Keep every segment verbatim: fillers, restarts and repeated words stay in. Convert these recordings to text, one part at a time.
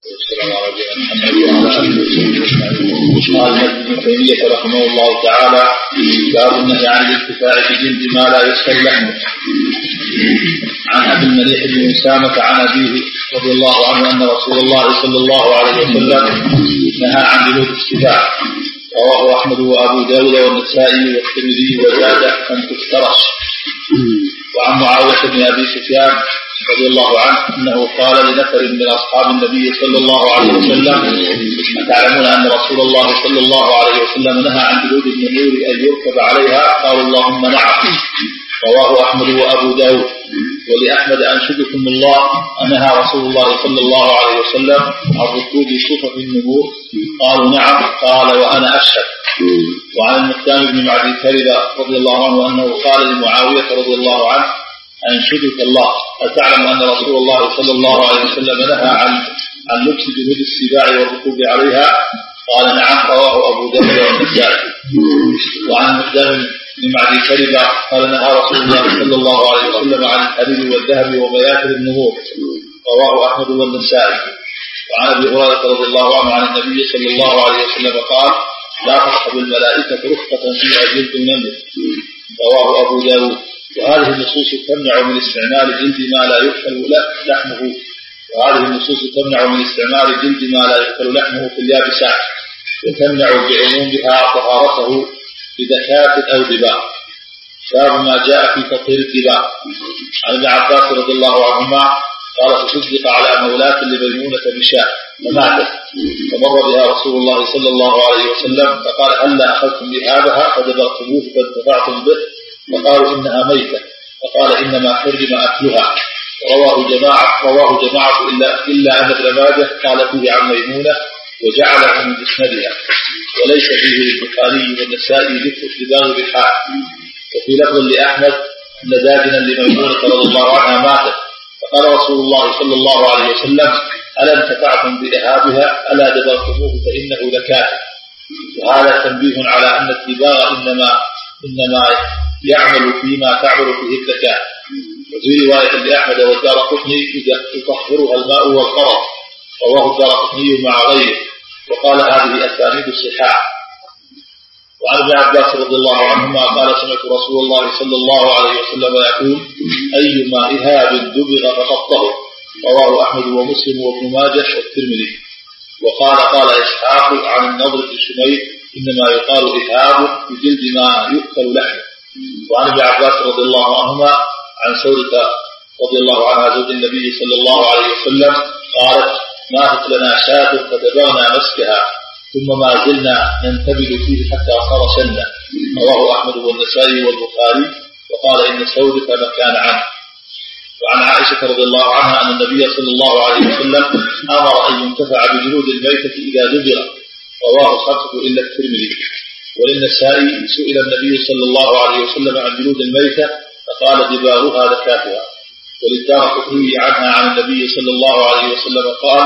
والسلام على محمد وعلى آله وصحبه. قال ابن تيمية رحمه الله تعالى: باب النهي عن الانتفاع بجلد ما لا يسهل لحمه. عن أبي المليح بن أسامة عن أبيه رضي الله عنه أن رسول الله صلى الله عليه وسلم نهى عن جلود السباع، رواه أحمد وأبو داود والنسائي والترمذي وزاد أن تفترش. وعن معاوية بن أبي سفيان رضي الله عنه أنه قال لنفر من أصحاب النبي صلى الله عليه وسلم: أتعلمون أن رسول الله صلى الله عليه وسلم نهى عن جلود النمور أن يركب عليها؟ قالوا: اللهم نعم. رواه أحمد وأبو داود. ولأحمد: أنشدكم الله، أنهى رسول الله صلى الله عليه وسلم عن ركوب صفة النمور؟ قالوا: نعم. قال: وأنا أشهد. وعن المقدام بن معدي كربة رضي الله عنه أنه قال لمعاوية رضي الله عنه: أنشدك الله، أتعلم أن رسول الله صلى الله عليه وسلم نهى عن عن لبس جلود السباع والركوب عليها؟ قال: نعم. رواه أبو داود والنسائي. وعن المقدام بن معدي كربة قال: نهى رسول الله صلى الله عليه وسلم عن الحرير والذهب ومياثر النمور. رواه أحمد والنسائي. وعن أبي هريرة رضي الله عنه عن النبي صلى الله عليه وسلم قال: لا تصحب الملائكة رفقة فيها جلد نمر. رواه أبو داود. وهذه النصوص تمنع من استعمال جلد ما لا يؤكل لحمه وهذه النصوص تمنع من استعمال جلد ما لا يؤكل لحمه في اليابسات، وتمنع بعمومها طهارته بذكاة أو دباغ. باب ما جاء في تطهير الدباغ. عن ابن عباس رضي الله عنهما قال: تصدق على مولاة لميمونة بشاة فماتت، فمر بها رسول الله صلى الله عليه وسلم فقال: هلا أخذتم بهذا فدبغتموه فانتفعتم به؟ فقالوا: إنها ميتة. فقال: إنما حرم أكلها. رواه جماعة رواه جماعة إلا إلا أن ابن ماجه قال فيه عن ميمونة وجعله من مسندها، وليس فيه للبخاري والنسائي ذكر الدباغ بالحال. وفي لفظ لأحمد أن داجنا لميمونة رضي الله عنها ماتت، فقال رسول الله صلى الله عليه وسلم: ألا انتفعتم بإهابها؟ ألا دبغتموه فإنه لكافر. وهذا تنبيه على أن الدباغ إنما إنما يعمل فيما تعمل فيه الذكاء. وفي رواية لأحمد والدارقطني: يطهرها الماء والقرض. رواه الدارقطني مع غيره، وقال: هذه أسانيد الصحاح. وعن ابن عباس رضي الله عنهما قال: سمعت رسول الله صلى الله عليه وسلم يقول: أيما إهاب دبغ فقد طهر. رواه أحمد ومسلم وابن ماجه والترمذي. وقال قال إسحاق عن النضر بن شميل: إنما يقال إهاب بجلد ما يؤكل لحمه. وعن ابن عباس رضي الله عنهما عن سودة رضي الله عنها زوج النبي صلى الله عليه وسلم قالت: ماتت لنا شاة فدبغنا مسكها ثم ما زلنا ننتبه فيه حتى صار سنة. رواه أحمد والنسائي والبخاري. وقال: إن سودة مكان عنه. وعن عائشة رضي الله عنها أن النبي صلى الله عليه وسلم أمر أن ينتفع بجلود الميتة إذا دبغ. رواه الخمسة إلا الترمذي. وللنسائي: سئل النبي صلى الله عليه وسلم عن جلود الميتة فقال: دباغها ذكاتها. وللدارقطني عنها عن النبي صلى الله عليه وسلم قال: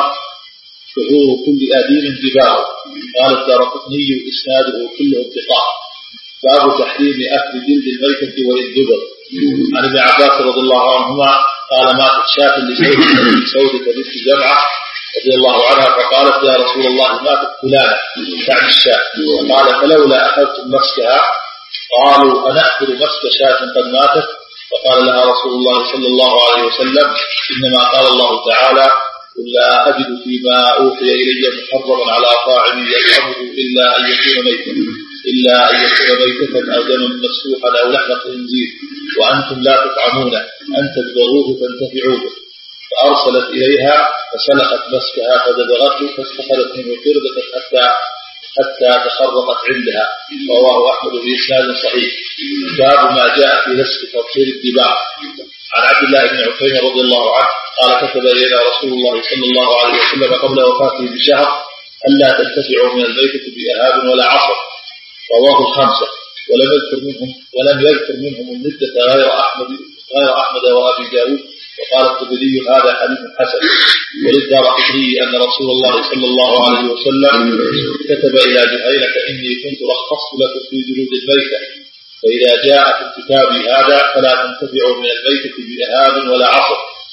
ظهور كل آديم دباغ. قال الدارقطني: إسناده كله انقطاع. باب تحريم أكل جلد الميتة وإن دبغ. عن ابن عباس رضي الله عنهما قال: ماتت شاة لسودة بنت زمعة رضي الله عنها فقالت: يا رسول الله ماتت فلانة تعني الشاة. قال: فلولا أخذتم مسكها؟ قالوا: أنأخذ مسك شاة قد ماتت؟ فقال لها رسول الله صلى الله عليه وسلم: إنما قال الله تعالى: قل لا أجد فيما أوحي إلي محرما على طاعم يطعمه إلا أن يكون ميتا إلا أن يكون ميتة أو دما مسفوحا أو لحم خنزير وأنتم لا تطعمونه أن تدبروه فانتفعوا به. فأرسلت إليها فسلخت مسكها فدبغته فاستخلت منه قردة حتى حتى تخرقت عندها. رواه أحمد بإسناد صحيح. باب ما جاء في نسك تطهير الدباغ. عن عبد الله بن عكيمة رضي الله عنه قال: كتب إلينا رسول الله صلى الله عليه وسلم قبل وفاته بشهر ألا تنتفعوا من الميتة بإهاب ولا عصر. رواه الخمسة ولم يذكر منهم ولم يذكر منهم المدة غير أحمد غير أحمد وأبي داود. وقال الطبري: هذا حديث حسن. وللدارقطني أن رسول الله صلى الله عليه وسلم كتب إلى جهينة: إني كنت رخصت لكم في جلود الميتة، فإذا جاء في كتابي هذا فلا تنتفعوا من الميتة بإهاب ولا عصر.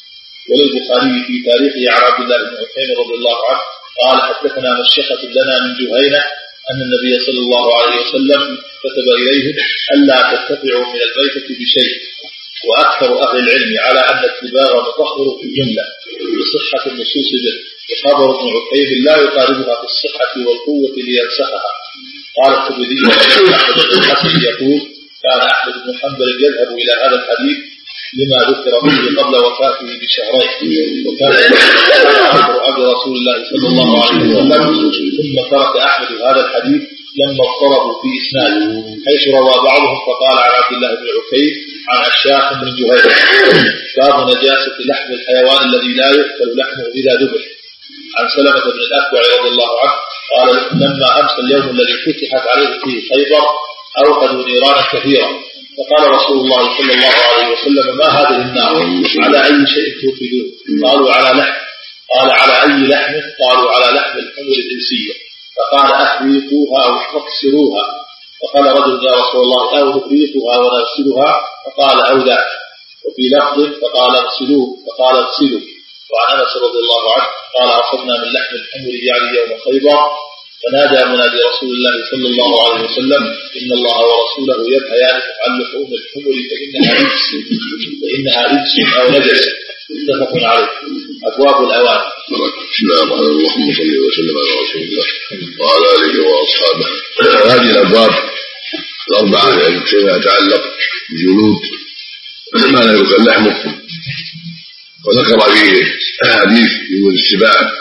وللبخاري في تاريخه عن عبد الله بن عكيم رضي الله عنه قال حدثنا مشيخة لنا من جهينة أن النبي صلى الله عليه وسلم كتب إليهم ألا تتبعوا من الميتة بشيء، وأكثر أهل العلم على أن الاتباع مطهر في الجملة بصحة النصوص به، وخبر ابن عكيم لا يقاربها في الصحة والقوة لينسخها. قال الترمذي الحسن يقول كان أحمد بن حنبل يذهب إلى هذا الحديث لما ذكر به قبل وفاته بشهرين، وكان عبد رسول الله صلى الله عليه وسلم، ثم ترك أحمد هذا الحديث لما اضطربوا في إسناده، حيث روى بعضهم فقال عن عبد الله بن عكيم عن عشاق من جهينة باب نجاسة لحم الحيوان الذي لا يؤكل لحمه إذا ذبح. عن سلمة بن الأكوع رضي الله عنه قال لما أمس اليوم الذي فتحت عليه فيه خيبر أوقدوا نيرانا كثيرا، فقال رسول الله صلى الله عليه وسلم ما هذه النار؟ على أي شيء توقدون؟ قالوا على لحم. قال على أي لحم؟ قالوا على لحم الحمر الإنسية. فقال أحريقوها أو اكسروها. فقال رجل يا رسول الله أو نحريقها ونغسلها؟ فقال أو ذاك. وفي لفظ فقال اغسلوه، فقال اغسلوا. وعن أنس رضي الله عنه قال أخذنا من لحم الحمر يعني يوم خيبر، فنادى منادي رسول الله صلى الله عليه وسلم إن الله ورسوله ينهيان عن لحوم الحمر فإنها رجس فإنها رجس أو نجس. متفق عليه. أبواب الأوان. بسم الله الرحمن الرحيم. اللهم صل وسلم على رسول الله وعلى آله وأصحابه. هذه الأبواب الأربعة يعني فيما يتعلق بجلود ما لا يؤكل لحمه، وذكر فيه أحاديث جلود السباع،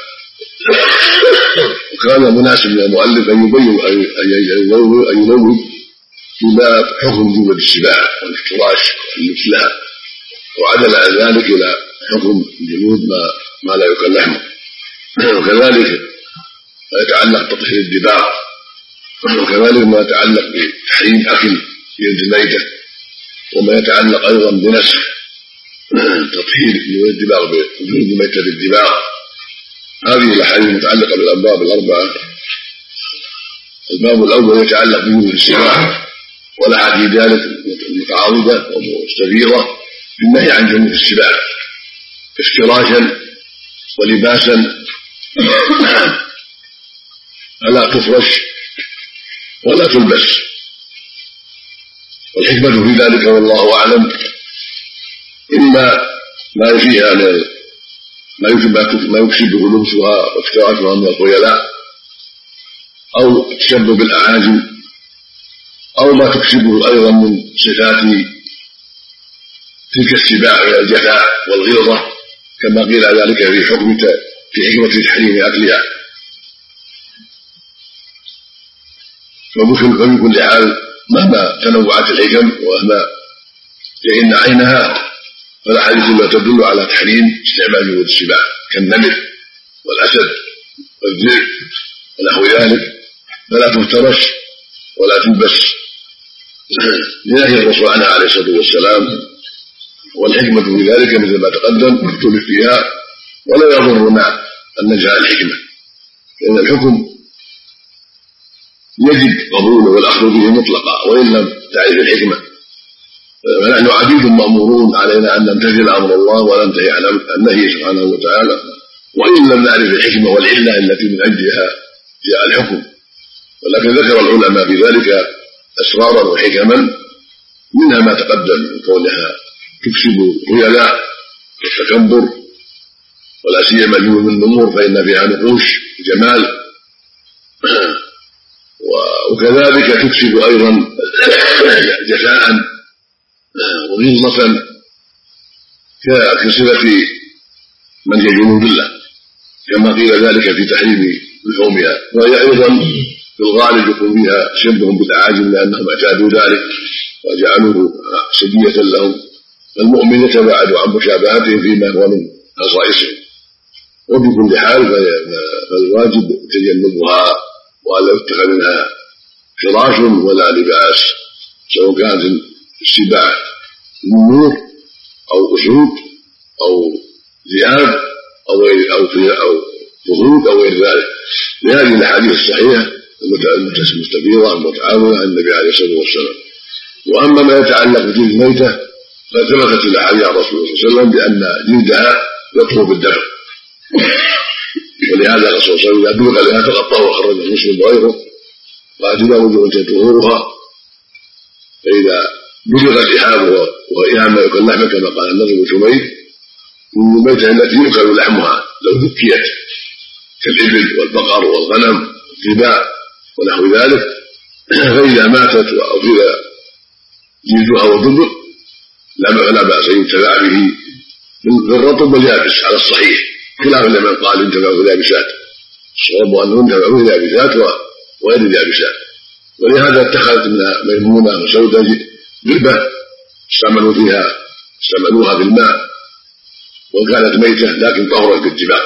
وكان مناسب للمؤلف أن يبين أن ينوه بما حكم جلود السباع والافتراش واللبس لها، وعدل عن ذلك إلى حكم جلود ما, ما لا يؤكل لحمه. وكذلك ما يتعلق بتطهير الدباغ، وكذلك ما يتعلق بتحريم أكل جلد الميتة، وما يتعلق أيضا بنسخ تطهير جلود الدباغ بجلود الميتة بالدباغ. هذه الأحاديث المتعلقة بالأبواب الأربعة. الباب الأول يتعلق بجلود السباع، والأحاديث ذلك متعارضة ومستفيضة بالنهي عن جلود السباع افتراشا ولباسا، فلا تفرش ولا تلبس. والحكمة في ذلك والله أعلم إما ما فيها من ما يكسبه لبسها وافتراشها من الخيلاء أو تشبه بالأعاجم، أو ما تكسبه أيضا من صفات تلك السباع من الجفاء والغلظة، كما قيل ذلك في حكم في حكمة تحريم أكلها. فمثل كل حال مهما تنوعت الحكم ومهما فإن عينها فالأحاديث لا تدل على تحريم استعمال جلود السباع كالنمر والأسد والذئب ونحو ذلك، فلا تفترش ولا تلبس لنهي الرسول عنها عليه الصلاة والسلام. والحكمة في ذلك مثل ما تقدم اختلف فيها، ولا يضرنا أن نجعل الحكمة، لأن الحكم يجب قبوله والأخذ به مطلقا وإن لم تعرف الحكمة. فنحن عبيد مأمورون، علينا أن نمتثل أمر الله وننتهي عن النهي سبحانه وتعالى، وإن لم نعرف الحكمة والعلة التي من أجلها جاء الحكم. ولكن ذكر العلماء في ذلك أسرارا وحكما، منها ما تقدم من كونها تكسب الخيلاء والتكبر، ولا سيما جلود النمور فإن فيها نقوش جمال، وكذلك تكسب أيضا جفاء وغلظة كصفة من هي جنود الله، كما قيل ذلك في تحريم لحومها. وهي أيضا في الغالب يكون فيها شبه بالأعاجم لأنهم اعتادوا ذلك وجعلوه سجية لهم. المؤمن يتباعد عن مشابهتهم فيما هو من خصائصهم. وبكل حال فالواجب تجنبها ولا يتخذ منها فراش ولا لباس، سواء كانت السباع نمور أو أسود أو ذئاب أو أو أو فهود أو غير ذلك، لهذه الأحاديث الصحيحة المستفيضة المتعاونة عن النبي عليه الصلاة والسلام. وأما ما يتعلق بجلد الميتة فثبتت الأحاديث عن الرسول صلى الله عليه وسلم بأن جلدها يطهر بالدبر. ولهذا الرسول صلى الله عليه وسلم اذا بلغ لها فقد طهر، خرجه مسلم وغيره، واتباع وجوب طهورها. فاذا بلغ الاحام واحام ما يؤكل لحمه كما قال النضر بن شميل من الميتة التي يؤكل لحمها لو ذكيت كالابل والبقر والغنم والسباع ونحو ذلك، فاذا ماتت واصيب جلدها والدبر لا باس ان ينتفع به بالرطب واليابس على الصحيح، خلافا لمن قال ينتفع باليابسات. الصواب انه ينتفع باليابسات وغير اليابسات. ولهذا اتخذت من ميمونه وسوده جربه استعملوا فيها استعملوها في الماء وكانت ميته لكن طهرت بالجماع.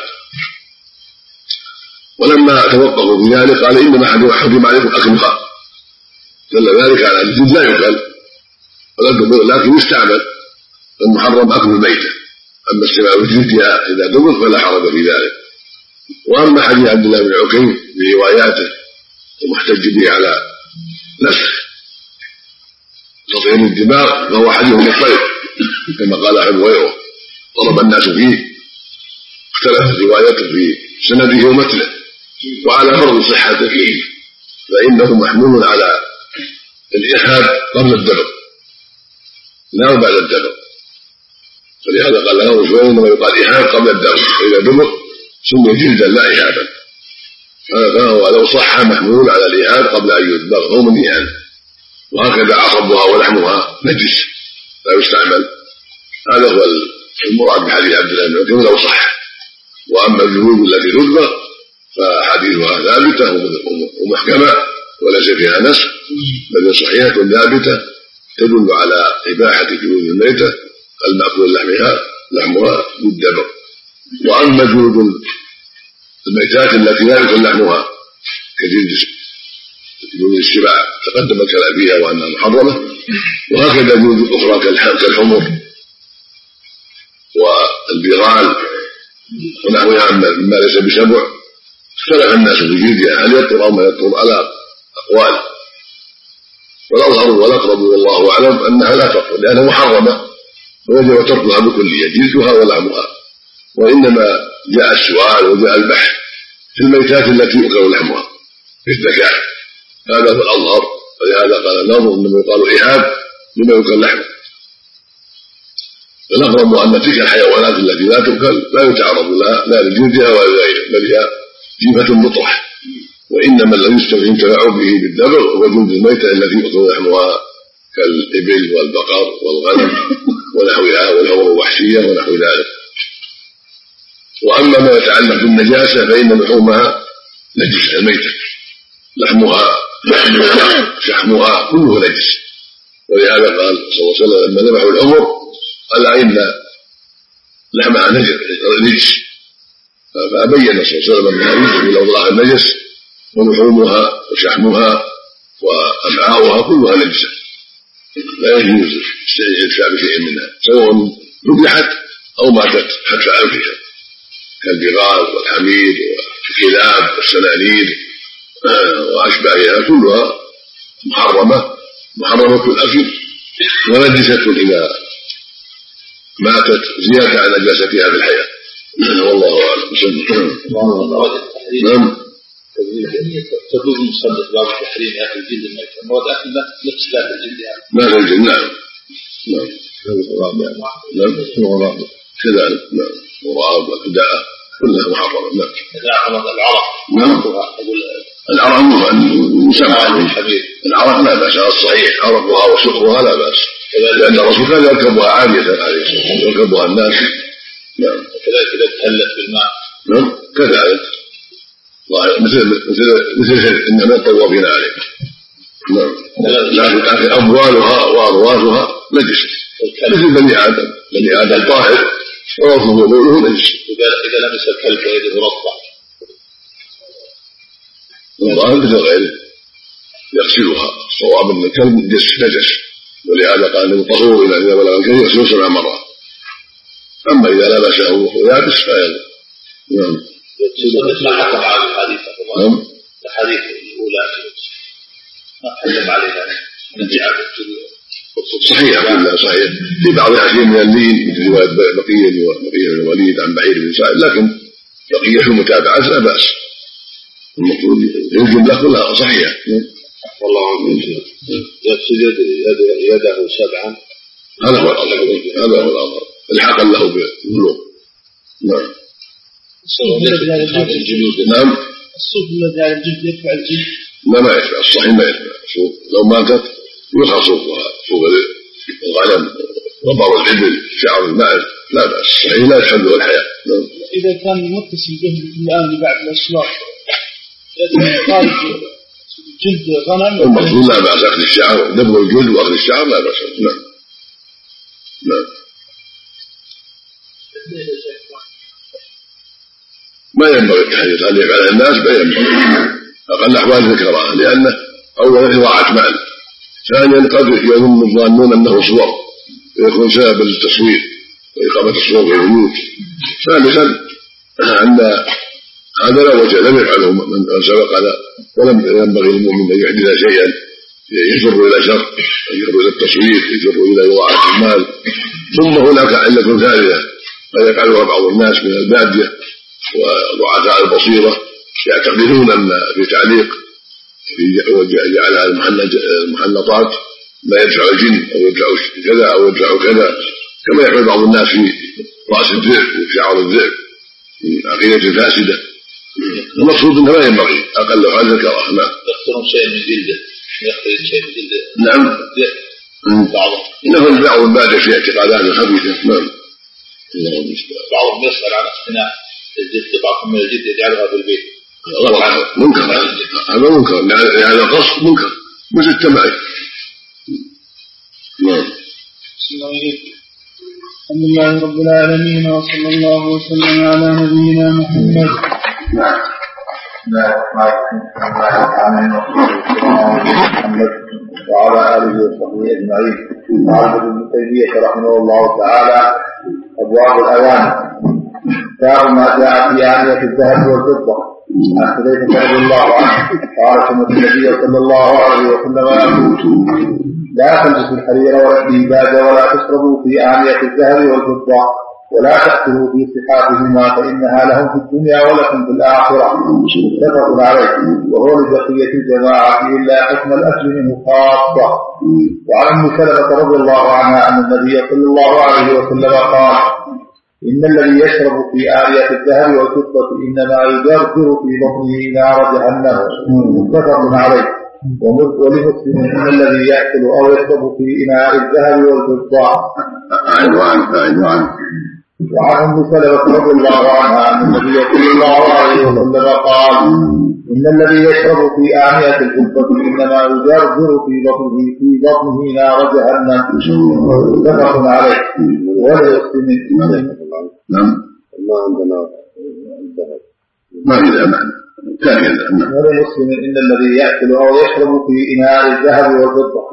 ولما توقفوا في ذلك قال انما حرم عليكم اكل الخمر، دل ذلك على ان الجلد لا يؤكل لكن يستعمل، المحرم اكل الميته، اما استعمال جلدها اذا دبر فلا حرج في ذلك. واما حديث عبد الله بن عكيم برواياته المحتج به على نسخ تطهير الدماغ فهو حديث مضطرب كما قال ابو هريره طلب الناس فيه، اختلفت روايته في سنده ومتنه وعلى فرض صحته فانه محمول على الاحاب قبل الدبر لا بعد الدبر، فلهذا قال له شويه انما يقال احاب قبل الدبر، فاذا دبر سمي جلدا لا احابا، فهو لو صح محمول على الاحاب قبل ان يدبر هو من احاب. وهكذا عصبها ولحمها نجس لا يستعمل، هذا هو المراد بحديث عبد الله بن عكيم لو صح. واما الجلود التي تدبر فحديثها ثابته ومحكمه وليس فيها نسخ، بل صحيحه ثابته تدل على اباحه جلود الميته المأكول لحمها لحمها بالدبر. واما جلود الميتات التي لا يؤكل لحمها كجلد جلود السباع تقدم الكلام فيها وانها محرمه، وهكذا جلود اخرى كالحمر والبغال ونحوها مما ليس بسبع اختلف الناس في جلدها هل يطهر او ما يطهر على اقوال، والاظهر والاقرب والله اعلم انها لا تطهر لانها محرمه ويجب تركها بكليه جلدها ولحمها. وانما جاء السؤال وجاء البحث في الميتات التي يؤكل لحمها في الذكاء، هذا هو الاظهر، ولهذا قال الناظر انما يقال احاب لما يؤكل لحمه. فالاغرب ان تلك الحيوانات التي لا تؤكل لا يتعرض لها لا لجلدها ولا لغيره، بل هي جيفه مطرح، وانما الذي ينتفع به بالدبر هو جلد الميته التي يؤكل لحمها كالابل والبقر والغنم ونحوها والحمر الوحشيه ونحو ذلك. واما ما يتعلق بالنجاسه فان لحومها نجس الميته، لحمها شحمها كله نجس، ولهذا قال صلى الله عليه وسلم لما ذبحوا الحمر قال ان لحمها نجس، فبين صلى الله عليه وسلم انها يوجد الاوضاع النجس ولحومها وشحمها وامعاؤها كلها نجسه لا يجوز الادفاع بشيء منها سواء ذبحت او ماتت حتى انفها كالبغال والحميد والكلاب والسنانير واشباهها كلها محرمه محرمه الاكل ونجسه اذا ماتت زياده عن نجاستها في الحياه. والله اعلم. نعم. تجوز المصدق باب تحريم اكل جلد الميت، مواد اكل نفس ذات الجلد ما في الجلد. نعم نعم نعم الغراب كذلك نعم الغراب والأداء كلها محرمه. نعم العرق نعم العرق المسمى العرق لا باس، الصحيح عرقها وشقها لا باس، لان الرسول كان يركبها عاليه عليه الصلاه والسلام يركبها الناس. نعم وكذلك اذا تهلت بالماء نعم كذلك مثل مثل مثل انما الطوافين عليه. نعم لكن اموالها وارواسها نجس مثل بني ادم، بني ادم طاهر وروثه وبوله نجس. اذا لمس الكلب ويده رطبه الظاهر مثل غيره يغسلها، الصواب ان الكلب نجس، ولهذا قال انه طهور الى اذا بلغ الكلب يغسله سبع مرات، اما اذا لبسه وهو يابس فيلا. نعم ما حكم على الحديث نعم الحديث الاولى ما حكم عليها من جعل صحيح كلها صحيح. في بعض الأحيان من اللين مثل رواية بقية بقية بن الوليد عن بعير بن سعد، لكن بقية في المتابعة لا بأس. المفروض الجملة كلها صحيحة. والله عنه يفسد يده سبعا، هذا هو الأمر، هذا هو الأمر الحقا له بالبلوغ. نعم. نعم. الصوت الذي على الجلد يدفع الجلد؟ لا ما يدفع، الصحيح ما يدفع. لو ماتت يلقى صوفها فوق الغنم وبعض الإبل شعر الماء لا بأس، الصحيح لا يحل له الحياة. إذا كان متصل به الآن بعد الأسواق خارج جلد غنم المفروض لا بأس أخذ الشعر، نبغ الجلد وأخذ الشعر لا بأس. نعم نعم. ما ينبغي التحديث هل يفعل الناس، ما ينبغي أقل أحوال الكراهة، لأنه أولا إضاعة مال، ثانيا قد يظن الظانون أنه صور ويكون سبب التصوير وإقامة الصور في البيوت، ثالثا أن هذا لا وجه لم يفعله من سبقنا، ولم ينبغي للمؤمن أن يحدث شيئا يجر إلى شر، يجر إلى التصوير، يجر إلى إضاعة المال. ثم هناك علة ثالثة قد يفعلها بعض الناس من البادية وضعفاء البصيرة، يعتقدون أن في تعليق جعلها المحنطات لا يدفع الجن أو يدفع كذا أو يدفع كذا، كما يفعل بعض الناس في رأس الذئب وشعر الذئب من عقيدة فاسدة. المقصود أنه لا ينبغي أقل هذا الكراهة. نعم. يختارون شيء من جلده، يختار شيء من جلده. نعم. إنه بعض البادية في اعتقادات خبيثة. نعم. بعضهم يسأل عن اقتناء الجلد، بعضهم من الجلد يجعلها في البيت. منكر، هذا منكر، يعني القصد منكر مثل التمعي. نعم. الحمد لله رب العالمين، وصلى الله وسلم على نبينا محمد. نعم. محمد وعلى آله وصحبه أجمعين. قال ابن تيمية رحمه الله تعالى: أبواب الأواني. باب ما جاء في آنية الذهب والفضة. عن حذيفة رضي الله عنه قال: سمعت النبي صلى الله عليه وسلم يقول: لا تلبسوا الحرير ولا الديباج ولا تشربوا في آنية الذهب والفضة ولا تأكلوا في صحافهما فإنها لهم في الدنيا ولكم في الآخرة. متفق عليه. وهو لبقية الجماعة إلا حكم الأكل منه خاصة. وعن أم سلمة رضي الله عنها أن النبي صلى الله عليه وسلم قال: إن الذي يشرب في آنية الذهب والفضة إنما يجرجر في بطنه نار جهنم. متفق عليه. ولمسلم: إن الذي يأكل أو يشرب في إناء الذهب والفضة. وعن أم سلمة رضي الله عنها أن النبي صلى الله عليه وسلم قال: إن الذي يشرب في آنية الفضة إنما يجرجر في بطنه في بطنه نار جهنم. متفق عليه. ولمسلم: نعم. ما عندنا الذهب ما في ذا معنى. ولمسلم: إن الذي يأكل أو يشرب في إناء الذهب والفضة.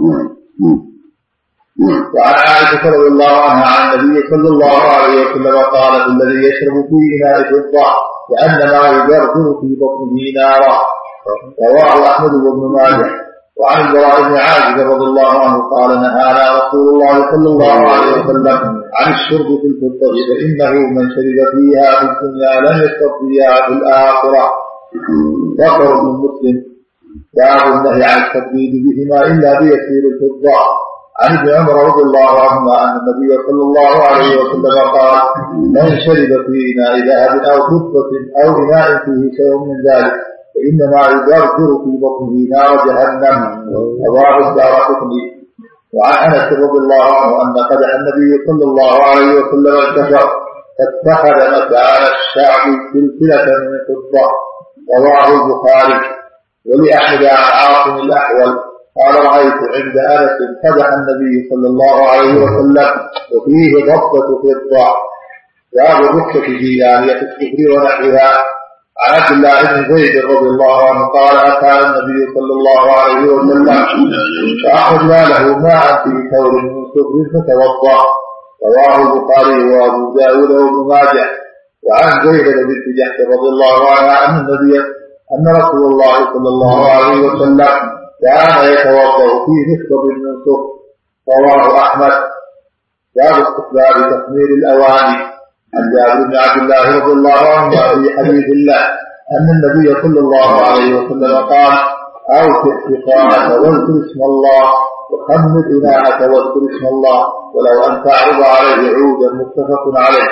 وعن عائشة رضي الله عنها عن النبي صلى الله عليه وسلم قالت: الذي يشرب في إناء الفضة كأنما يجرجر في بطنه نارا. رواه أحمد بن ماجه. وعن البراء بن عازب رضي الله عنه قال: نهانا رسول الله صلى الله عليه وسلم عن الشرب في الفضة فإنه من شرب فيها في الدنيا لم يشرب فيها في الآخرة. ذكر ابن مسلم. باب النهي عن التقليد بهما إلا بيسير الفضة. عن ابن عمر رضي الله عنهما أن النبي صلى الله عليه وسلم قال: من شرب في إناء ذهب أو فضة أو إناء فيه شيء من ذلك فإنما يجرجر في بطنه نار جهنم. رواه الدارقطني. وعن أنس رضي الله عنه أن قدح النبي صلى الله عليه وسلم انتشر فاتخذ مكان الشعب سلسلة من فضة. رواه البخاري. ولأحمد عن عاصم الأحول قال: رأيت عند أنس قدح النبي صلى الله عليه وسلم وفيه ضبطة فضة. باب الرخصة في آنية الكفر ونحوها. عن عبد الله بن زيد رضي الله عنه قال: أتى النبي صلى الله عليه وسلم فأخذنا له ماء في ثور من صفر فتوضأ. رواه البخاري وأبو داود وابن ماجه. وعن زينب بنت جحش رضي الله عنها أن النبي أن رسول الله صلى الله عليه وسلم كان يتوضأ في مخضب من صفر رواه أحمد. باب استحباب تخمير الأواني. عن جابر بن عبد الله رضي الله عنه في حديث الله أن النبي صلى الله عليه وسلم قال: أوسع سقاءك واذكر اسم الله، وخمر إناءك واذكر اسم الله، ولو أن تعرض عليه عودا. متفق عليه.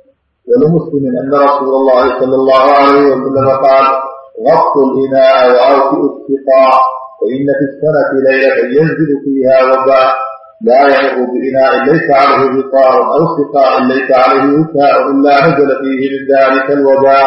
ولمسلم أن رسول الله صلى الله عليه وسلم قال: غطوا الإناء وأوسعوا السقاء، فإن في السنة ليلة ينزل فيها وباء لا يمر بإناء ليس عليه غطاء أو سقاء ليس عليه وكاء إلا نزل فيه من ذلك الوباء.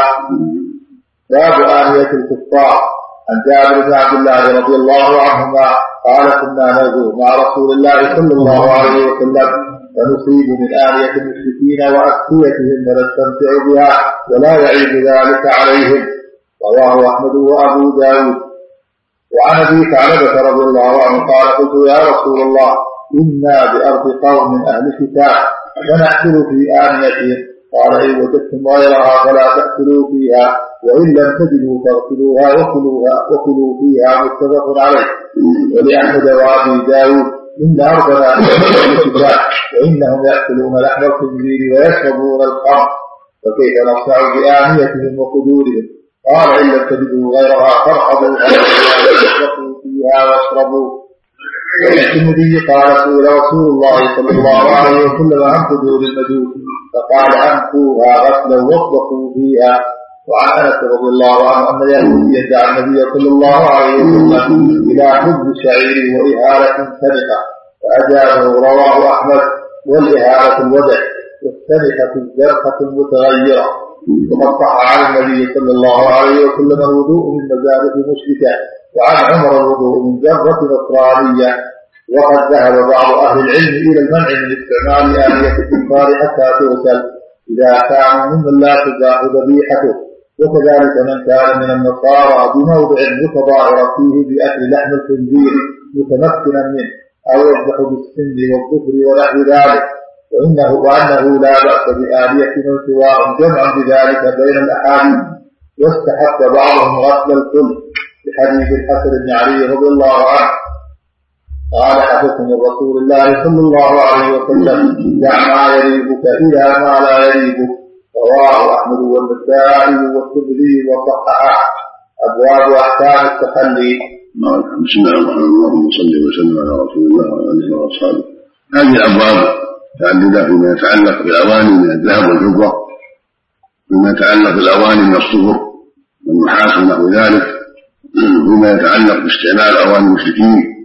باب آنية الكفار. عن جابر بن عبد الله رضي الله عنهما قال: كنا نغزو مع رسول الله صلى الله عليه وسلم فنصيب من آنية المشركين وأكفيتهم ونستمتع بها ولا يعيب ذلك عليهم. رواه أحمد وأبو داود. وعن أبي ثعلبة رضي الله عنه قال: قلت يا رسول الله إنا بأرض قوم من أهل الكتاب فنأكل في آنيتهم. قال: إن وجدتم غيرها فلا تأكلوا فيها، وإن لم تجدوا فاغسلوها وكلوها وكلوا فيها. متفق عليه. ولأحمد وأبي داود: إن أرضنا أهل الكتاب وإنهم يأكلون لحم الخنزير ويشربون الخمر، فكيف نصنع بآنيتهم وقدورهم؟ قال: إن لم تجدوا غيرها فارحبوا واشربوا فيها واشربوا. الترمذي قال: سئل رسول الله صلى الله عليه وسلم عن قدور المجوس فقال: أنفوها غسلا واطبخوا فيها. وعن أنس رضي الله عنه أن يهوديا دعا النبي صلى الله عليه وسلم إلى خبز شعير وإهالة سنخة فأجابه. رواه أحمد. والإهالة الودع والسنخة الزرقة المتغيرة. وقد صح عن النبي صلى الله عليه وسلم الوضوء من مزابط مشركة، وعن عمر الوضوء من جرة نصرانية. وقد ذهب بعض أهل العلم إلى المنع من استعمال آنية الكفار حتى تغسل إذا كان ممن لا تزاح ذبيحته، وكذلك من كان من النصارى بموضع متضاهر فيه بأكل لحم الخنزير متمكنا منه، أو يذبح بالسن والظفر ونحو ذلك، وإنه وأنه لا بأس بآنية من سواء جمعا بذلك بين الأحاديث. واستحق بعضهم غسل الكل بحديث الحسن بن علي رضي الله عنه قال: حدثني رسول الله صلى الله عليه وسلم: دع ما يريبك إلى ما لا يريبك. رواه أحمد والنسائي والترمذي وصححه. أبواب أحكام التخلي. بسم الله الرحمن الرحيم. اللهم صل وسلم على رسول الله وعلى آله وأصحابه. هذه الأبواب متعددة فيما يتعلق بالأواني من الذهب والفضة، فيما يتعلق بالأواني من الصفر والنحاس ونحو ذلك، فيما يتعلق باستعمال أواني المشركين.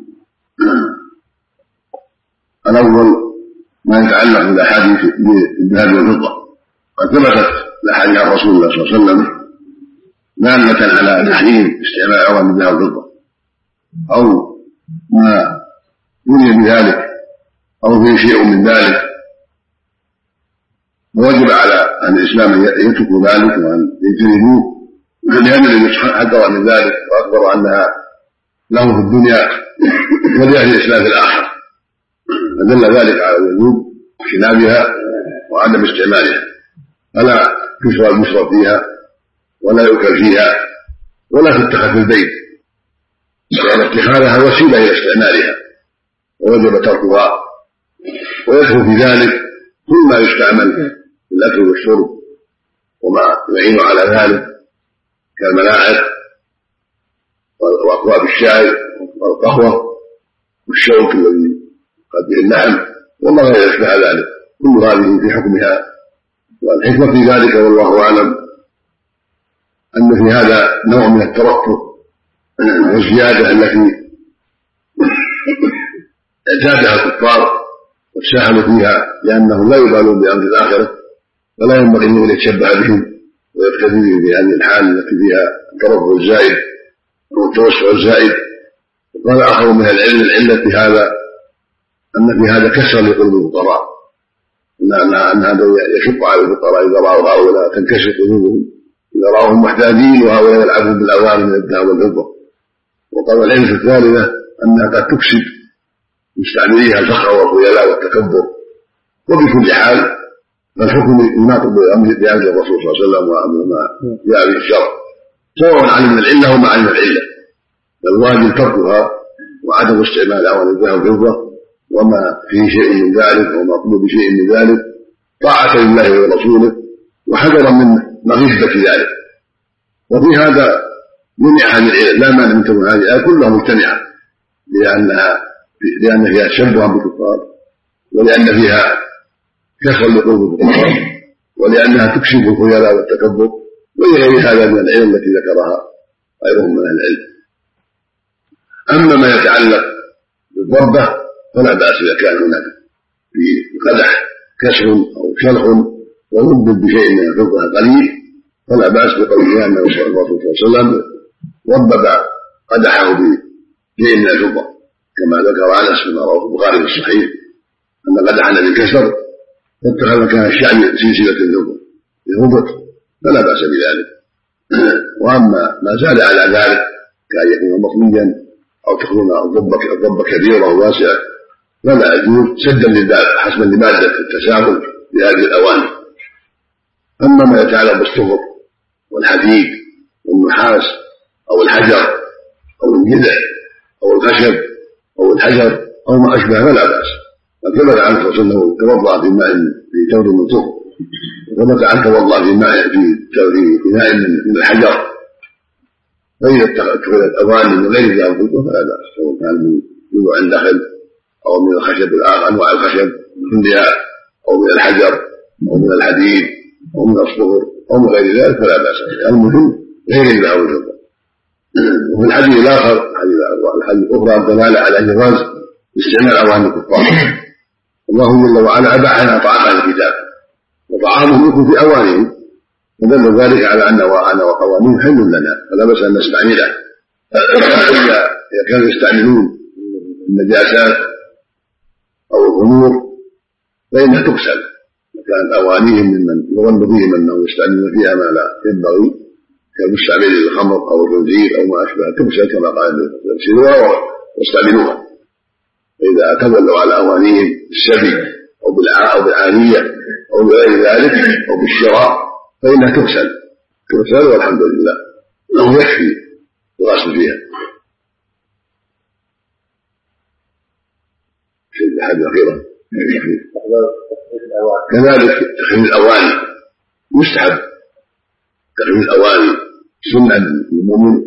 الأول ما يتعلق بالأحاديث بالذهب والفضة. قد ثبتت الأحاديث عن رسول الله صلى الله عليه وسلم دالة على تحريم استعمال أواني الذهب والفضة أو ما بني بذلك أو فيه شيء من ذلك، ووجب على أهل الإسلام أن يتركوا ذلك وأن يجتنبوه، لأن النبي حذر من ذلك وأخبر أنها له في الدنيا ولأهل الإسلام في الآخرة، فدل ذلك على وجوب اجتنابها وعدم استعمالها، فلا يشرب المشرب فيها ولا يؤكل فيها ولا تتخذ في البيت، لأن اتخاذها وسيلة إلى استعمالها ووجب تركها. ويدخل في ذلك كل ما يستعمل في الأكل والشرب وما يعين على ذلك كالملاعق وأكواب الشاي والقهوة والشوك الذي قد به اللحم وما غير يشبه ذلك، كل هذه في حكمها. والحكمة في ذلك والله أعلم أن في هذا نوع من الترفه والزيادة التي اعتادها الكفار وتساهلوا فيها لأنهم لا يبالون بأمر الآخرة، فلا ينبغي أن يتشبه بهم ويقتدي بهم في هذه الحال التي فيها الترفه الزائد والتوسع الزائد. وقال آخر من العلم العلة في هذا أن في هذا كسر لقلوب الفقراء، أن هذا يشق على الفقراء إذا رأوا هؤلاء تنكسر قلوبهم إذا رأوهم محتاجين وهؤلاء يلعبون بالأواني من الذهب والفضة. وقال العلم الثالثة أنها قد تكسب مستعمليها الفخر والخيلاء والتكبر. وبكل حال فالحكم يناقض بأمر الرسول صلى الله عليه وسلم وما جاء به الشرع، سواء علم العلة وما علم العلة، فالواجب تركها وعدم استعمال أواني الذهب والفضة وما فيه شيء من ذلك وما مطلوب شيء من ذلك طاعة لله ورسوله وحذرا من مغبة ذلك. وفي هذا منع هذه العلل، لا مانع من تكون هذه الآية كلها مجتمعة، لأنها لأن فيها تشبها بالكفار، ولأن فيها كسر لقلوب الكفار، ولأنها تكشف الخيلاء والتكبر، وغير هذا من العلل التي ذكرها غيرهم من أهل العلم. أما ما يتعلق بالضربة فلا بأس إذا كان هناك في قدح كسر أو شلح ويضرب بشيء من الفضة قليل فلا بأس بقوله أن الرسول صلى الله عليه وسلم ضبب قدحه بشيء من الفضة، كما ذكر أنس فيما رواه البخاري في الصحيح أن قدح الذي كسر فاتخذ مكان الشعب سلسلة الفضة يهبط فلا بأس بذلك. وأما ما زاد على ذلك كأن يكون مطليا أو تكون الضبة كبيرة وواسعة فلا يجوز سدا للباب حسبا لمادة التساهل بهذه الأواني. أما ما يتعلق بالصفر والحديد والنحاس أو الحجر أو الجذع أو الخشب أو الحجر أو ما أشبه فلا بأس. ثبت عنه صلى الله عليه وسلم توضأ في ماء في ثوب من صفر، وثبت عنه توضأ في ماء في إناء من الحجر. فإذا اتخذت أواني من غير ذلك فلا بأس، سواء كان من جذوع النخل أو من الخشب الآخر أنواع الخشب كلها أو من الحجر أو من الحديد أو من الصفر أو من غير ذلك فلا بأس. المهم غير الله والفضة. وفي الحديث الآخر الحديث الأخرى دلالة على جواز استعمال أواني الكفار. الله جل وعلا أباح لنا طعام أهل الكتاب وطعامهم يكون في أوانيهم، ودل ذلك على أن أوانيهم حل لنا فلا بأس أن نستعمله. إذا كانوا يستعملون النجاسات أو الخمور فإنها تغسل، كانت أوانيهم ممن يظن بهم أنهم يستعملون فيها ما لا ينبغي كالمستعمل للخمر أو الخنزير أو ما أشبه تغسل كما قال يغسلوها واستعملوها. فإذا تولوا على أوانيهم بالسبي أو بالعانية أو بغير ذلك أو بالشراء فإنها تغسل تغسل والحمد لله أنه يكفي الغسل فيها. شيء حاجة أخيرة كذلك تخفيف الأواني مستحب. تخفيف الأواني سنة للمؤمن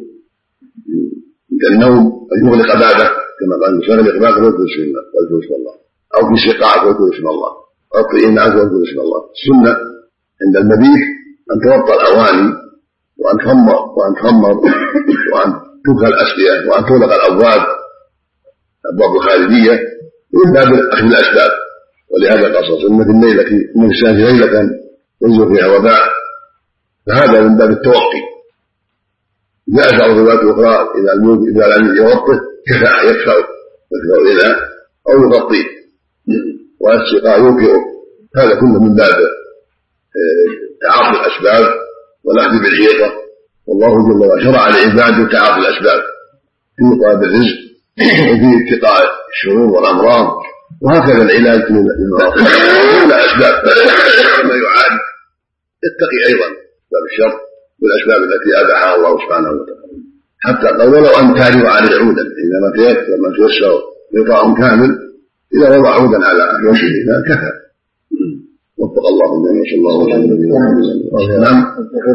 كالنوم أن يغلق بابه كما قال يغلق بابه ويذكر اسم الله، أو في سقاء ويذكر اسم الله، أو في إناء ويذكر اسم الله. السنة عند المبيت أن توطى الأواني وأن تخمر وأن تخمر وأن تدخل الأسقية وأن تغلق الأبواب الأبواب الخارجية من باب أخذ الأسباب. ولهذا قال صلى الله عليه وسلم في الليلة من الساعة ليلة ينزل فيها وباء، فهذا من باب التوقي. جاءت بعض الروايات الأخرى إذا الموت إذا لم يغطه كفى يكفى يكفى الإناء أو يغطيه والسقاء يوقعه. هذا كله من باب تعاطي الأسباب والأخذ بالحيطة. والله جل وعلا شرع لعباده تعاطي الأسباب في طلب الرزق وفي اتقاء الشرور والأمراض، وهكذا العلاج للمرض كل أسباب كما يعالج يتقي أيضا باب الشر بالأسباب التي أباحها الله سبحانه وتعالى، حتى قال ولو أن تاري على عودا إذا ما تيسر ما تيسر غطاء كامل إذا وضع عودا على وجهه كفى. وفق الله من نسأل الله وسلم. نعم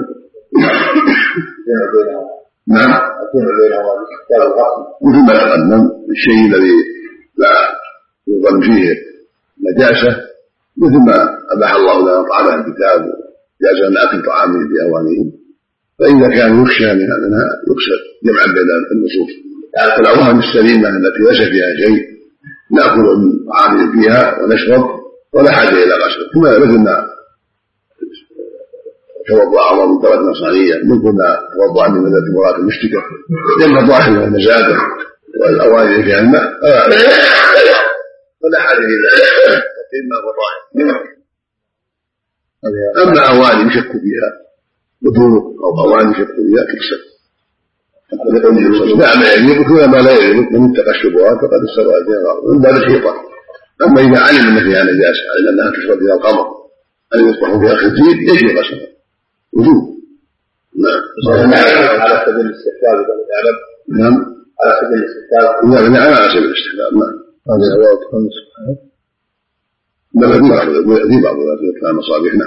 نعم مثل ما تقدم الشيء الذي لا يظن فيه نجاسة مثل ما أباح الله لنا طعام الكتاب جاز أن نأكل طعامه بأوانيهم، فإذا كان يخشى منها يخشى جمعا بين النصوص. يعني الأواني السليمة التي ليس فيها شيء نأكل من طعامه فيها ونشرب ولا حاجة إلى غسل، كما مثل ما توضأ أعضاء من درجة نصرانية مثل ما توضأ من مدة مرات المشتكة لأن ظاهر من المزادة والأواني فيها الماء ولا حاجة إلى تقييم ما هو ظاهر. أما أواني يشك فيها بدون أو أواني يشك فيها تكسر. نعم يجب كل ما لا يجب من اتقى الشبهات فقد استبرأ فيها من باب الحيطة. أما إذا علم أن فيها نجاسة علم أنها تشرب فيها القمر أن يصبح فيها خنزير يجب غسلها وجوب. نعم على سبيل الاستحباب إذا يعلم. نعم على سبيل الاستحباب. نعم على سبيل الاستحباب. نعم هذا الأوقات خمس بل في بعض في بعض الأذكار مصابيحنا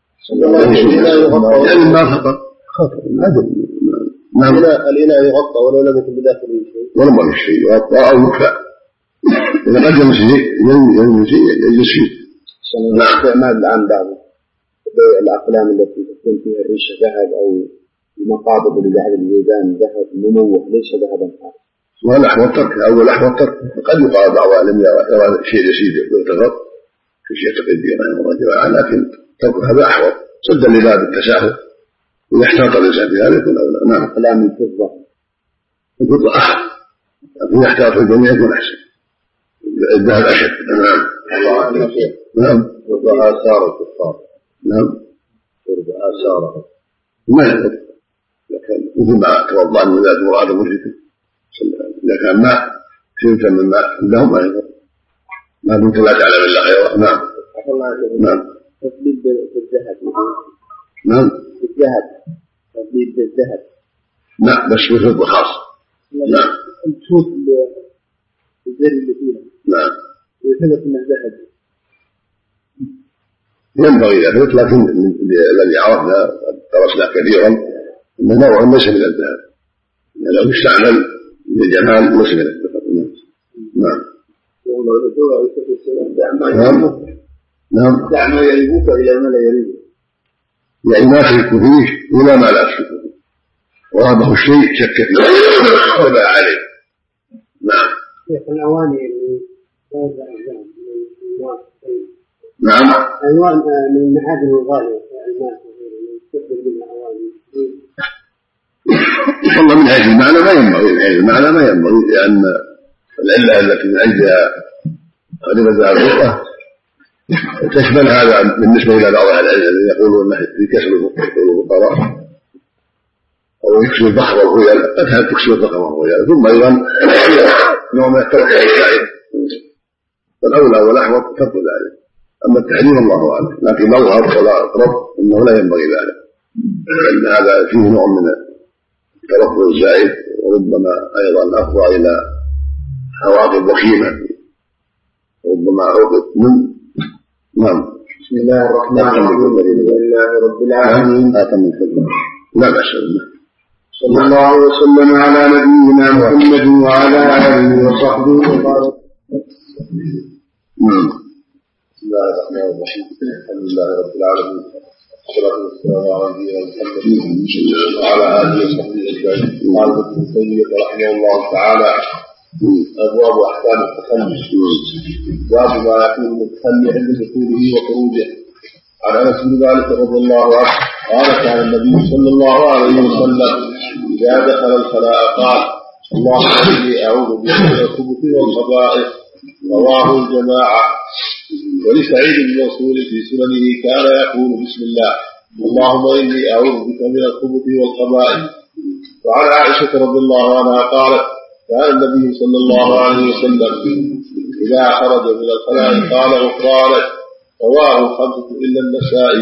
يعني ما خطر خطر العدد. نعم الإناء يغطى ولو لم يكن بداخله شيء ولا ما في شيء يغطى أو يكفى إذا قدم شيء ينمو شيء يجلس فيه. نعم. استعمال عن بعض الأقلام التي تكون فيها الريشة ذهب أو المقابض اللي ذهب الميزان ذهب مموه ليس ذهبا خالص. وهذا أحوال ترك أول أحوال ترك قد يقال بعض لم يرى شيء يسير يغتفر في شيء تقدير رحمه الله تعالى لكن ترك هذا أحوال سدا لباب التساهل إذا احتاط الإنسان في هذا يكون أولى. نعم. أقلام الفضة الفضة أحد لكن يحتاط في الجميع يكون أحسن الذهب أشد. نعم. نعم. وضع آثار الكفار. نعم. وضع آثار ما يضر لكن مثل ما توضأ من ذات مراد مشركة إذا كان ماء شركا من ماء لهم ما يضر ما دمت لا تعلم إلا خيرا. نعم. نعم. تثبيت بالذهب. نعم. بالذهب. تثبيت بالذهب. نعم بس بفضة خاصة. نعم. تشوف الزر اللي فيها. نعم. يثبت من الذهب. ينبغي ذلك لكن الذي عرفنا درسنا كثيرا أنه نوع ليس من الذهب لو يستعمل للجمال ليس من الذهب. نعم. نعم. نعم. دع ما يريبك إلى ما لا يريبك يعني ما تشك فيه إلى ما لا تشك فيه ورابه الشيء شك فيه وباع عليه. نعم. الأواني اللي نعم. ألوان من المعادن الغالية الماء يستخدم منها أواني. والله من حيث المعنى ما ينبغي من حيث المعنى ما ينبغي لأن العلة التي من أجلها غلبت الفضة تشمل هذا بالنسبة إلى بعض أهل العلم الذين يقولون أنه في كسر الفقراء أو يكسر البحر والريال قد تكسر البحر والريال ثم أيضا نوع من الترك الزائد فالأولى والأحوط ترك ذلك. أما التحريم الله أعلم لكن مظهر ولا أقرب أنه لا ينبغي ذلك لأن هذا فيه نوع من الترفع الزائد وربما أيضا أفضى إلى عواقب وخيمة ربما عوقب من. نعم. بسم الله الرحمن الرحيم الحمد لله رب العالمين لا بأس به. صلى الله وسلم على نبينا محمد وعلى آله وصحبه وبارك. بسم الله الرحمن الرحيم الحمد لله رب العالمين والصلاة والسلام على نبينا محمد وعلى آله وصحبه أجمعين. قال ابن تيمية رحمه الله تعالى أبواب أحكام التخلي باب ما يكون التخلي عند دخوله وخروجه. عن أنس بن مالك رضي الله عنه قال كان النبي صلى الله عليه وسلم إذا دخل الخلاء قال اللهم إني أعوذ بك من الخبث والخبائث. رواه الجماعة. ولسعيد بن منصور في سننه كان يقول بسم الله اللهم إني أعوذ بك من الخبث والخبائث. وعن عائشة رضي الله عنها قالت كان النبي صلى الله عليه وسلم إذا خرج من الخلاء قال غفرانك. رواه الخمسة إلا النسائي.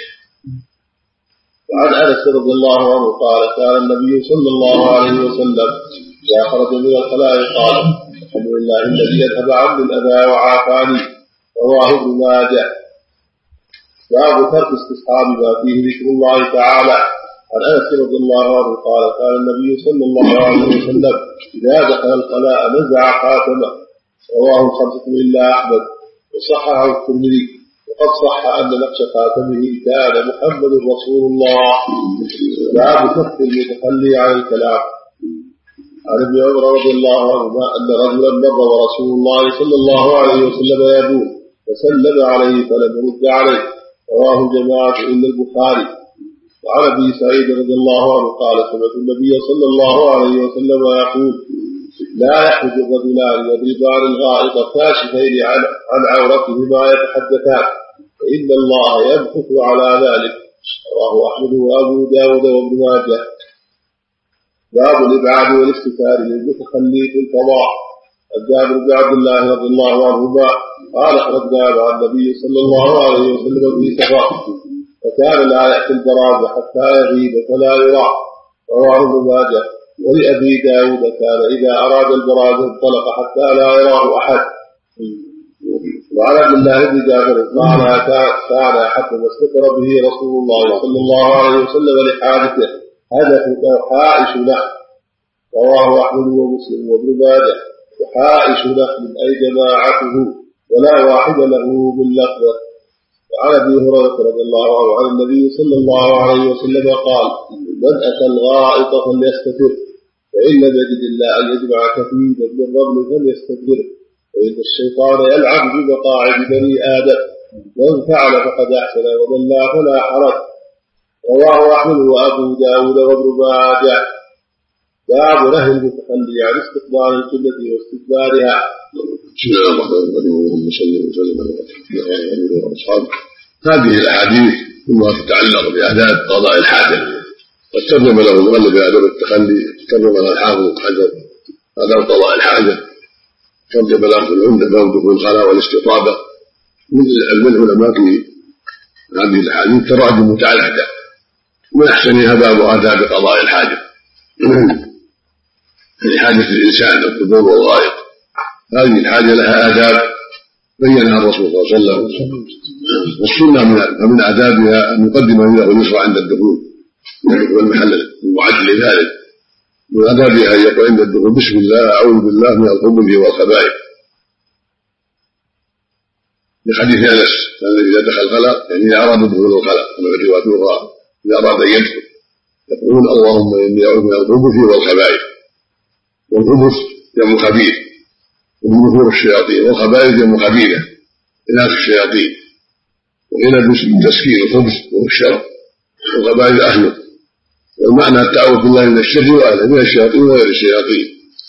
وعن أنس رضي الله عنه قال كان النبي صلى الله عليه وسلم إذا خرج من الخلاء قال الحمد لله الذي يذهب عني الأذى وعافاني. رواه ابن ماجه. باب ترك استصحاب ما فيه ذكر الله تعالى. عن أنس رضي الله عنه قال كان النبي صلى الله عليه وسلم إذا دخل الخلاء نزع خاتمه. رواه الخمسة إلا أحمد وصححه الترمذي. وقد صح أن نقش خاتمه كان محمد رسول الله. باب ترك المتخلي عن الكلام. عن ابن عمر رضي الله عنهما أن رجلا مر ورسول الله صلى الله عليه وسلم يبول فسلم عليه فلم يرد عليه. رواه جماعة إلا البخاري. وعن أبي سعيد رضي الله عنه قال سمعت النبي صلى الله عليه وسلم يقول لا يحرج الرجلان يضربان الغائط كاشفين عن, عن عورتهما يتحدثان فإن الله يمكث على ذلك. رواه أحمد وأبو داود وابن ماجه. باب الإبعاد والاستتار للمتخلي في الفضاء. عن جابر بن عبد الله رضي الله عنهما قال خرجنا مع النبي صلى الله عليه وسلم في سفر فكان لا يأتي البراز حتى يغيب فلا يرى. رواه ابن ماجه. ولأبي داود كان إذا أراد البراز انطلق حتى لا يراه أحد وعن عبد الله بن جابر قال كان احب ما استتر به رسول الله صلى الله عليه وسلم لحادثه هدفك حائش له، رواه احمد ومسلم وابن ماجه. وحائش نخل اي جماعته ولا واحد له باللفظ. وعن ابي هريره رضي الله عنه عن النبي صلى الله عليه وسلم قال: من اتى الغائط فليستتر، فان لم يجد الا ان يجمع كثيرا من رمل فليستتر، فان الشيطان يلعب بمقاعد بني ادم، من فعل فقد احسن ومن لا فلا حرج. رواه احمد وابو داود وابن ماجه. باب نهي المتخلي عن استقبال القبلة واستدبارها. بسم الله الرحمن الرحيم. اللهم صل وسلم على محمد واصحابه. هذه الاحاديث كلها تتعلق باداب قضاء الحاجه، قد ترجم له المؤلف باداب التخلي، ترجم له الحافظ ابن حجر آداب قضاء الحاجه، ترجم له العمدة باب دخول الخلاء والاستطابه. من العلماء في هذه الاحاديث تراجم متعدده، من احسنها باب آداب قضاء الحاجه لحاجة الإنسان القدور والغائط. هذه الحاجة لها آداب بينها الرسول صلى الله عليه وسلم، والسنة من آدابها أن يقدم يده اليسرى عند الدخول والمحل المعد لذلك. من آدابها أن يقول عند الدخول: بسم الله، أعوذ بالله من الخبث والخبائث، لحديث أنس الذي إذا دخل الخلاء، يعني إذا أراد دخول الخلاء، كما في الرواية الأخرى إذا أراد أن يدخل يقول: اللهم إني أعوذ من الخبث والخبائث. والخبث جمع خبيث ومن ظهور الشياطين، والخبائث جمع خبيثة إناث الشياطين، وإلى تسكين الخبث وهو الشر، والخبائث أهله. والمعنى التعوذ بالله من الشر وأهله من الشياطين وغير الشياطين.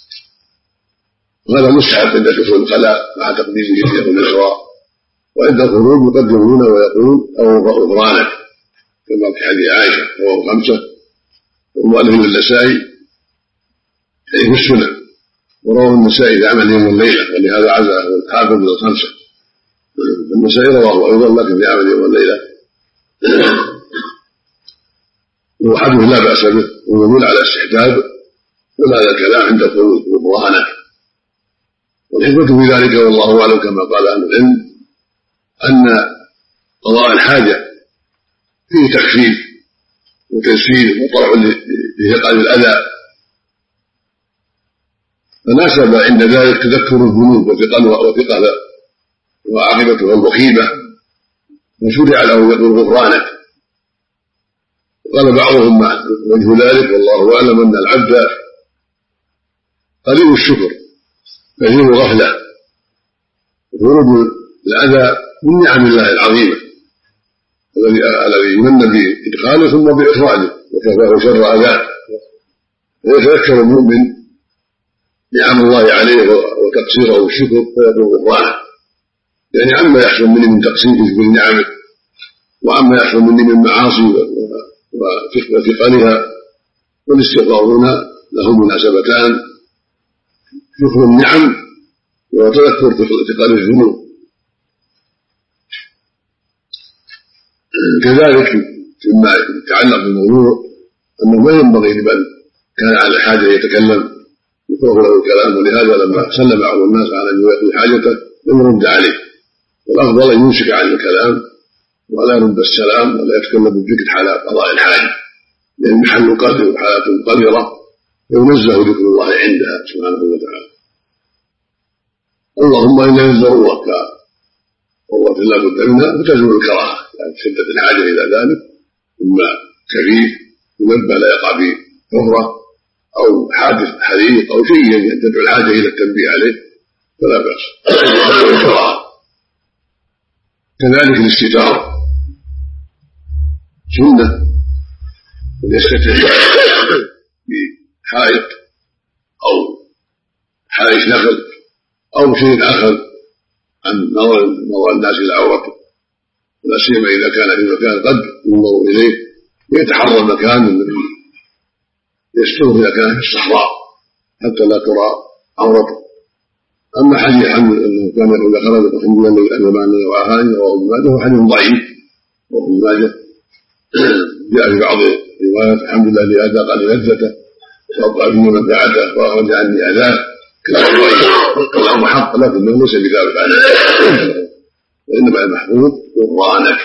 وهذا مستحب عند دخول الخلاء مع تقديم يده اليسرى، وعند الخروج يقدمون ويقول: أو غفرانك، كما في حديث عائشة رواه خمسة والمؤلف النسائي في السنة، ورواه النسائي في عمل يوم والليلة، ولهذا عزاه الحافظ الخمسة. النسائي رواه أيضا لكن في عمل يوم والليلة، وحديث لا بأس به ويدل على استحباب وهذا الكلام عند الخروج والمراهنة. والحكمة في ذلك والله أعلم كما قال أهل العلم أن قضاء الحاجة فيه تخفيف وتيسير وطرح لثقل الأذى، فناسب عند ذلك تذكر الذنوب وثقلها وثقلها وعاقبتها الوخيمة، وشرع له يقول غفرانك. قال بعضهم مع وجه ذلك والله أعلم أن العبد قليل الشكر كثير غفلة، ورود الأذى من نعم الله العظيمة الذي يمن بإدخاله ثم بإخراجه وكفاه شر أذاه. ويتذكر المؤمن نعم الله عليه وتقصيره والشكر فيقول غفرانه، يعني عما يحصل مني من تقصيره بالنعمه وعما يحصل مني من معاصي وثقلها. والاستغفار هنا له مناسبتان: شكر النعم وتذكر ثقل الذنوب. كذلك فيما يتعلق بالموضوع انه ما ينبغي لمن كان على حاجه يتكلم يكره له الكلام، ولهذا لما سلم بعض الناس على ان يقضي حاجته لم يرد عليه. والافضل ان يمسك عن الكلام ولا يرد السلام ولا يتكلم بالذكر حال قضاء الحاجه، لان محل قدر وحالات قدره ينزه ذكر الله عندها سبحانه وتعالى. اللهم انا الضروره كضروره لا بد منها وتزول الكراهه، يعني شده الحاجه الى ذلك، اما كفيف منبه لا يقع في كفره أو حادث حريق أو شيء تدعو الحاجة إلى التنبيه عليه فلا بأس. كذلك الاستتار سنة، يستتر بحائط أو حائش نخل أو شيء آخر عن نظر الناس إلى عورته، ولا سيما إذا كان في مكان قد ينظر إليه ويتحرى المكان الذي يستره إذا كان في الصحراء حتى لا ترى عورته. أما حديث عنه أنه كان يقول: خرجت الحمد لله الذي أنزل عني وعافاني، رواه ابن ماجه، وهو حديث ضعيف. رواه ابن ماجه جاء في بعض الروايات: الحمد لله الذي أذاق لي لذته وأبقى به منفعته وأخرج عني أذاه، الأمر حق لكنه ليس بثابت عنه، وإنما المحبوب قرآنك.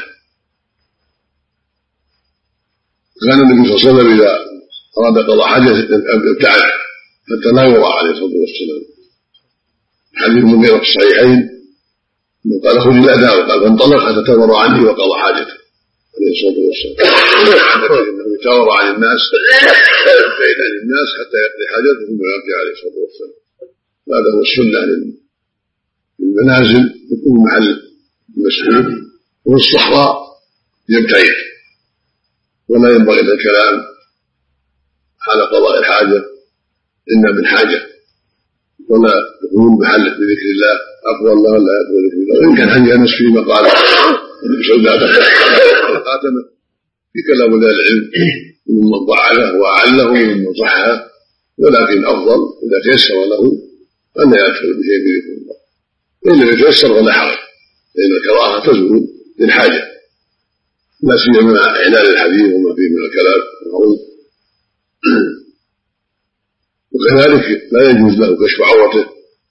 كان النبي صلى الله عليه وسلم إذا أراد قضاء حاجة ابتعد حتى لا يرى عليه الصلاة والسلام. حديث المغيرة في الصحيحين قال خذ إلى دار، قال فانطلق حتى تورى عني وقضى حاجته عليه الصلاة والسلام. إنه يتورى عن الناس بعيد عن الناس حتى يقضي حاجته ثم يرجع عليه الصلاة والسلام. هذا هو السنة للمنازل يكون محل المسجد، والصحراء يبتعد، ولا ينبغي الكلام حال قضاء الحاجة إلا من حاجة، ولا يكون محل بذكر الله أفضل الله ولا يقبل ذكر الله. وإن كان حاجة نفس في مقال النبي صلى الله عليه وسلم خاتمه في كلام أهل العلم ممن ضعله وأعله ومن صحه، ولكن أفضل إذا تيسر له أن يدخل بشيء بذكر الله، وإن لم يتيسر فلا حرج، لأن الكراهة تزول للحاجة، لا سيما مع إعلان الحديث وما فيه من الكلام المعروف. وكذلك لا يجوز له كشف عورته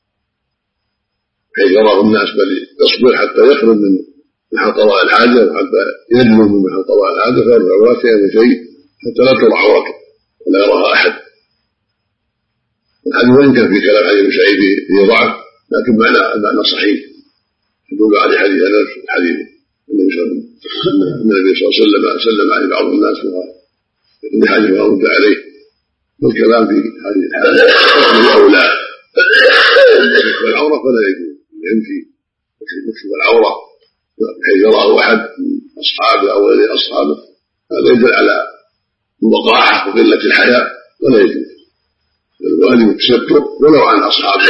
حيث يراه الناس، بل يصبر حتى يخرج من محل قضاء الحاجة وحتى يدنو من محل قضاء الحاجة فيرفع عورته هذا شيء حتى لا ترى عورته ولا يراها أحد. الحديث وإن كان في كلام حديث سعيد فيه ضعف، لكن معنى المعنى صحيح يدل على حديث أنس الحديث النبي صلى الله عليه وسلم سلم عليه بعض الناس وإن حديث ما رد عليه، والكلام في هذه الحالة أولى. والعورة فلا يجوز ينفي يكشف العورة بحيث يراه أحد من أصحابه أو غير أصحابه، هذا يدل على الوقاحة وقلة الحياء، ولا يجوز. الواجب التستر ولو عن أصحابه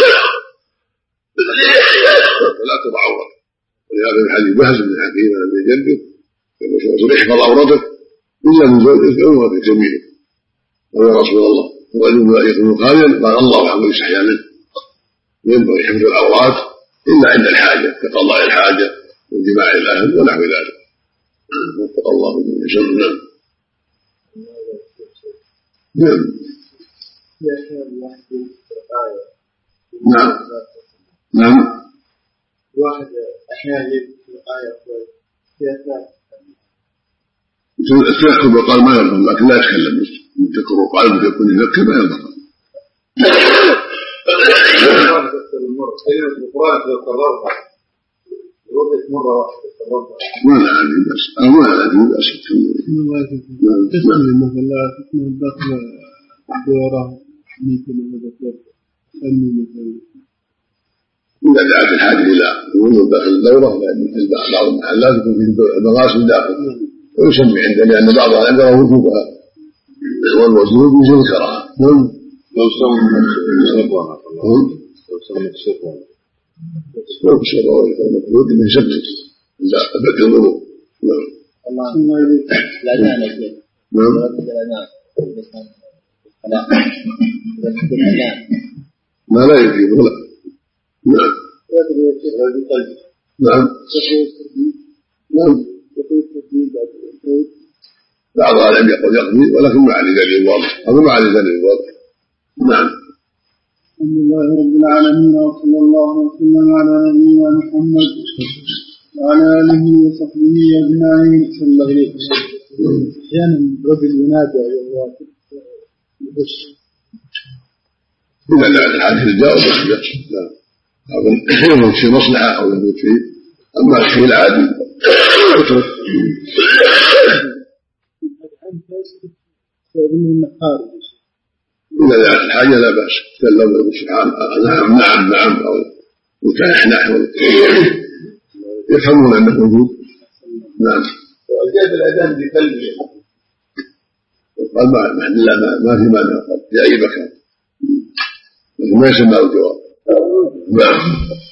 فلا تضع عورته. ولهذا الحديث بهز بن حكيم عن ابن جده يقول احفظ عورتك إلا من زوجك أو امرأتك جميلة. قال يا رسول الله الرجل يكون خاليا، قال الله حق يستحيا منه. ينبغي حفظ العورات إلا عند الحاجة كقضاء الحاجة وجماع الأهل ونحو ذلك. وفق الله من يشاء. نعم نعم نعم واحد أحيانا يذكر آية التذكر وقال ما يرضى، لكن لا يتكلم يذكر وقال بده يكون يذكر ما يرضى. القرآن تكررها ردت مرة واحدة تكررها ما لا عندي بس أو ما لا عندي بس تسمي مثلا تسمي الدخل دورة مثل هذا تسمي مثلا إذا دعت الحاجة إلى وجود داخل الدورة، لأن بعض المحلات يكون في مغاسل داخل ويسمي عندنا لأن بعضها عندها وجوبها والوجود يجوز الكراهة. لو سمي الشرطة لو سمي الشرطة لو الشرطة المفروض من شبه لا أبدا الوضوء. الله الأذان يا شيخ. نعم. ما لا يجيب ولا. نعم. نعم. نعم. بعض العلماء يقول يقضي ولكن ما عليه دليل واضح، هذا ما عليه دليل واضح. نعم. الحمد لله رب العالمين وصلى الله وسلم على نبينا محمد وعلى آله وصحبه أجمعين. صلى الله عليه وسلم. أحيانا رجل ينادى يا الله بس إذا دعت الحاجة الجاوب بس لا هذا يموت في مصلحة أو يموت في، أما الشيء العادي اترك. إذا دعت الحاجة لا بأس تكلم سبحان نعم نعم نعم أو يتنحنح يفهمون أنه موجود. نعم. وأجاب الأذان بقلبه قال ما الحمد لله ما في مانع في أي مكان لكن ما يسمى الجواب. نعم.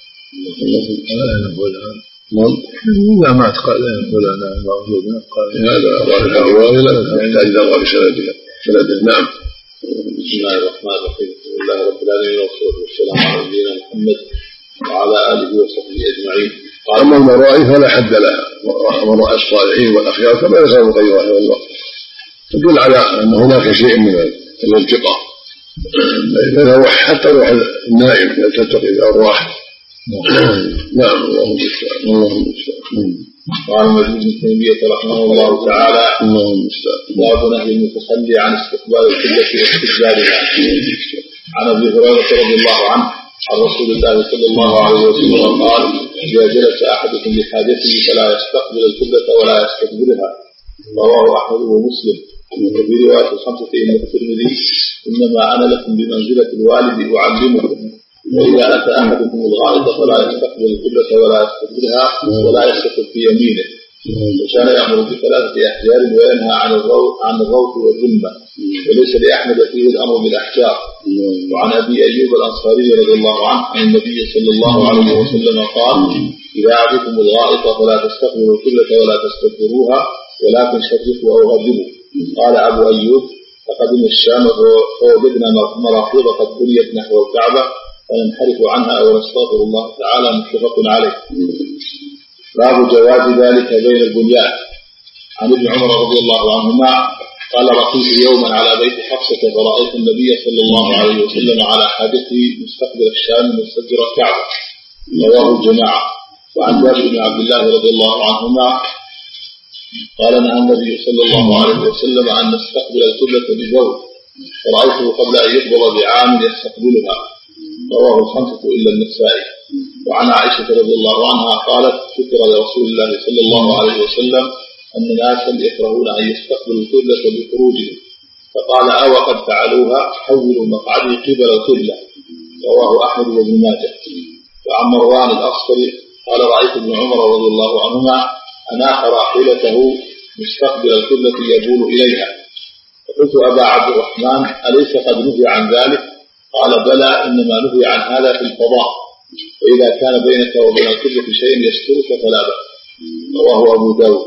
لا ما اعتقد لا يقول أنا موجود هذا ظاهر الرواية لا يحتاج إلى ظاهر سندها سندها. نعم. بسم الله الرحمن الرحيم. الحمد لله رب العالمين والصلاة والسلام على نبينا محمد وعلى آله وصحبه أجمعين. أما المرائي فلا حد لها، مرائي الصالحين والأخيار كما يسأل غيره والله تدل على أن هناك شيء من الالتقاء إذا روح حتى روح النائم لا تلتقي الأرواح. نعم. الله المستعان. الله المستعان. قال ابن تيمية رحمه الله تعالى: باب نهي المتصلي عن استقبال القبلة واستقبالها. عن ابي هريرة رضي الله عنه عن رسول الله صلى الله عليه وسلم قال: إذا جلس أحدكم لحاجته فلا يستقبل القبلة ولا يستقبلها. رواه أحمد ومسلم. وفي رواية الخمسة إن الترمذي: إنما أنا لكم بمنزلة الوالد أعلمكم، وإذا أتى أحدكم الغائط فلا يستقبل القبلة ولا يستقبلها ولا يستقبل في يمينه. وكان يأمر بثلاثة أحجار وينهى عن الروث عن الروث والذمة، وليس لأحمد فيه الأمر بالأحجار. وعن أبي أيوب الأنصاري رضي الله عنه عن النبي صلى الله عليه وسلم قال: إذا أتيكم الغائط فلا تستقبلوا القبلة ولا تستدبروها ولكن شرقوا أو غربوا. قال أبو أيوب: فقدم الشام فوجدنا مراحيض قد بنيت نحو الكعبة فننحرف عنها ونستغفر الله تعالى. متفق عليه. باب جواز ذلك بين البنيان. عن ابن عمر رضي الله عنهما قال: رقيت يوما على بيت حفصة فرأيت النبي صلى الله عليه وسلم على حاجته مستقبل الشام مستدبر الكعبة. رواه الجماعة. وعن جابر بن عبد الله رضي الله عنهما قال: نهى النبي صلى الله عليه وسلم أن نستقبل القبلة ببول، فرأيته قبل أن يقبض بعام يستقبلها. رواه الخمسة إلا النسائي. وعن عائشة رضي الله عنها قالت: ذكر لرسول الله صلى الله عليه وسلم أن ناسا يكرهون أن يستقبلوا القبلة بخروجهم، فقال: أو قد فعلوها حولوا مقعدي قبل القبلة. رواه أحمد وابن ماجه. وعن مروان الأصفري قال: رأيت ابن عمر رضي الله عنهما أناخ راحلته مستقبل القبلة يبول إليها، فقلت: أبا عبد الرحمن أليس قد نهي عن ذلك؟ قال: بلى، إنما نهي عن هذا في الفضاء، وإذا كان بينك وبين القبلة شيء يسترك فلا بأس. رواه أبو داود.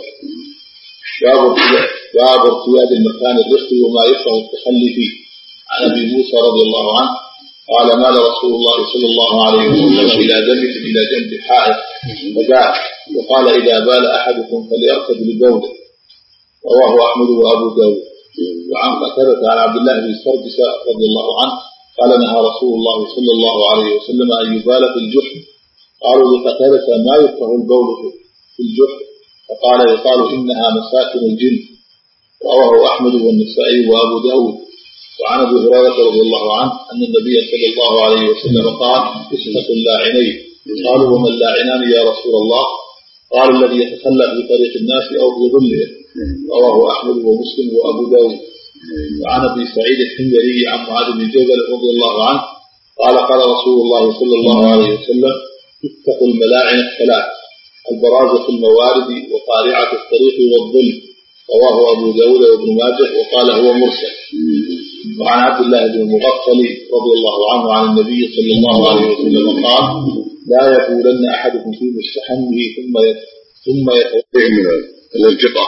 باب ارتياد المكان الرخي وما يكره التخلي فيه. عن أبي موسى رضي الله عنه قال: مال رسول الله صلى الله عليه وسلم إلى جنب إلى جنب حائط فبال، وقال: إذا بال أحدكم فليركض لبوله. رواه أحمد وأبو داود. وعن قتادة عن عبد الله بن سرجس رضي الله عنه قال: نهى رسول الله صلى الله عليه وسلم أن يبال في الجحر. قالوا لقتادة: ما يكره البول في الجحر؟ فقال: يقال إنها مساكن الجن. رواه أحمد والنسائي وأبو داود. وعن أبي هريرة رضي الله عنه أن النبي صلى الله عليه وسلم قال: اتقوا اللاعنين. قالوا: وما اللاعنان يا رسول الله؟ قال: الذي يتخلى في طريق الناس أو في ظله. رواه أحمد ومسلم وأبو داود. وعن أبي سعيد الحميري عن معاذ بن جبل رضي الله عنه قال: قال رسول الله صلى الله عليه وسلم: اتقوا الملاعن الثلاث، البراز في الموارد وقارعة الطريق والظل. رواه أبو داود وابن ماجه وقال: هو مرسل. وعن عبد الله بن المغفل رضي الله عنه عن النبي صلى الله عليه وسلم قال: لا يقولن أحدكم في مستحمه ثم ثم يتوقع من الالتقاء.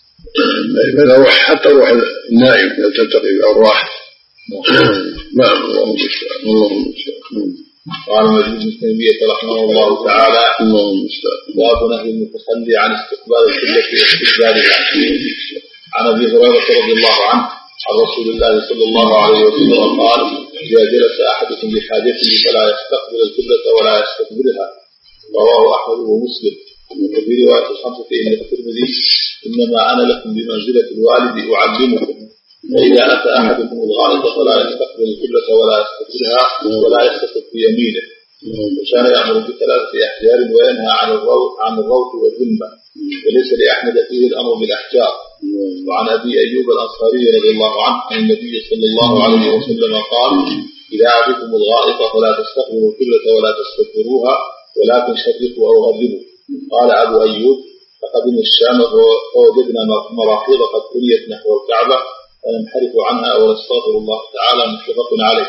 إذا روح حتى روح النائم لا تلتقي الأرواح. نعم. الله المستعان. الله المستعان. قال ابن تيمية رحمه الله تعالى: الله المستعان. باب نهي المتصلي عن استقبال القبلة واستقبالها. عن أبي هريرة رضي الله عنه عن رسول الله صلى الله عليه وسلم قال: إذا جلس أحدكم لحاجته فلا يستقبل القبلة ولا يستقبلها. رواه أحمد ومسلم. وفي رواية الخمسة إن الترمذي: إنما أنا لكم بمنزلة الوالد أعلمكم، وإذا أتى أحدكم الغائط فلا يستقبل القبلة ولا يستقبلها ولا يستقبل في يمينه. وكان يأمر بثلاثة أحجار وينهى عن الروث عن الروث والذمة، وليس لأحمد فيه الأمر بالأحجار. وعن أبي أيوب الأنصاري رضي الله عنه عن النبي صلى الله عليه وسلم قال: إذا أتيكم الغائط فلا تستقبلوا القبلة ولا تستدبروها ولكن شرقوا أو غربوا. قال أبو أيوب: فقدم الشام فوجدنا مراحيض قد بنيت نحو الكعبة فننحرف عنها ونستغفر الله تعالى. متفق عليه.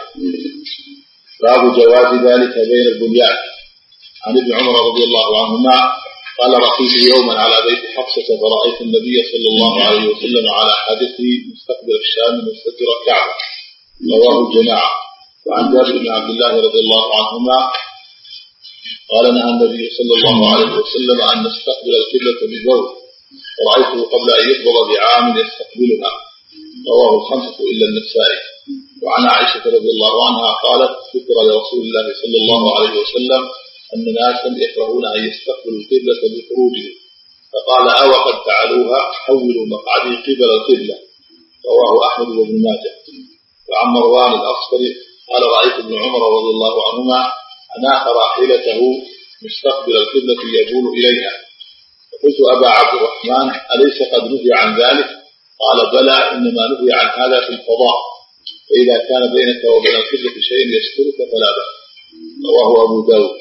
باب جواز ذلك بين البنيان. عن ابن عمر رضي الله عنهما قال: رقيت يوما على بيت حفصة فرأيت النبي صلى الله عليه وسلم على حاجته مستقبل الشام مستدبر الكعبة. رواه الجماعة. وعن جابر بن عبد الله رضي الله عنهما قال: نهى النبي صلى الله عليه وسلم أن نستقبل القبلة ببول، فرأيته قبل أن يقبض بعام يستقبلها. رواه الخمسة إلا النسائي. وعن عائشة رضي الله عنها قالت ذكر لرسول الله صلى الله عليه وسلم أن ناسا يكرهون أن يستقبلوا القبلة بخروجهم فقال أو قد فعلوها حولوا مقعدي قبل القبلة. رواه أحمد وابن ماجه. وعن مروان الأصفري قال رأيت ابن عمر رضي الله عنهما أناخ راحلته مستقبل القبلة يبول إليها فقلت أبا عبد الرحمن أليس قد نهي عن ذلك؟ قال بلى إنما نهي عن هذا في القضاء فإذا كان بينك وبين القبلة شيء يسترك فلا بأس. رواه أبو داود.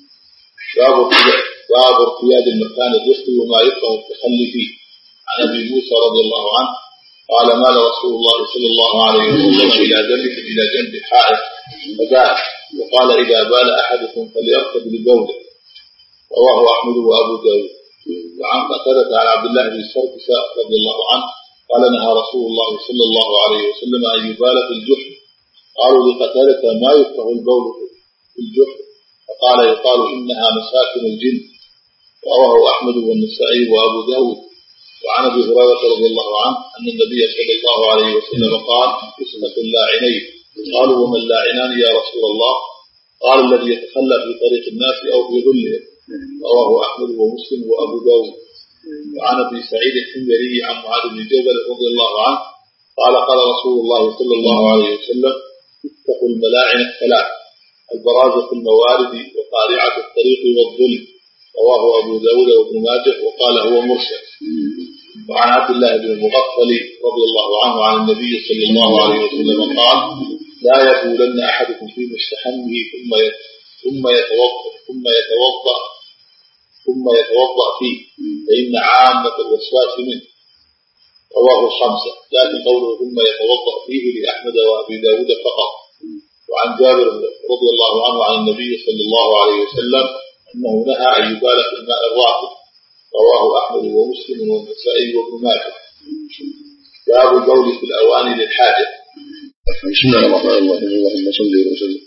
باب ارتياد المكان الرفق وما يكره التخلي فيه. عن أبي موسى رضي الله عنه قال مال رسول الله صلى الله عليه وسلم إلى جنب إلى جنب حائط فبال وقال إذا بال أحدكم فليركب لبوله. رواه أحمد وأبو داود. وعن قتادة عن عبد الله بن سركس رضي الله عنه قال نهى رسول الله صلى الله عليه وسلم أن يبال في الجحر. قالوا لقتادة ما يكره البول في الجحر فقال يقال إنها مساكن الجن. رواه أحمد والنسائي وأبو داود. وعن أبي هريرة رضي الله عنه أن النبي صلى الله عليه وسلم قال قسمة اللاعنين. قالوا وما اللاعنان يا رسول الله؟ قال الذي يتخلى في طريق الناس أو في ظلهم. رواه أحمد ومسلم وأبو داود. وعن أبي سعيد الحميري عن معاذ بن جبل رضي الله عنه قال قال رسول الله صلى الله عليه وسلم اتقوا الملاعن الثلاث البراز في الموارد وقارعة الطريق والظلم. رواه أبو داود وابن ماجه وقال هو مرسل. وعن عبد الله بن المغفل رضي الله عنه عن النبي صلى الله عليه وسلم قال لا يبولن أحدكم في مستحمه ثم ثم يتوضأ ثم يتوضأ ثم يتوضأ فيه فإن عامة الوسواس منه. رواه الخمسة لكن قوله ثم يتوضأ فيه لأحمد وأبي داود فقط. وعن جابر رضي الله عنه عن النبي صلى الله عليه وسلم أنه نهى أن يبال في الماء الراكد. رواه أحمد ومسلم والنسائي وابن ماجه. باب البول في الأواني للحاجة. بسم الله الرحمن الرحيم. اللهم صل وسلم.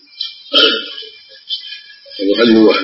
هذا حديث واحد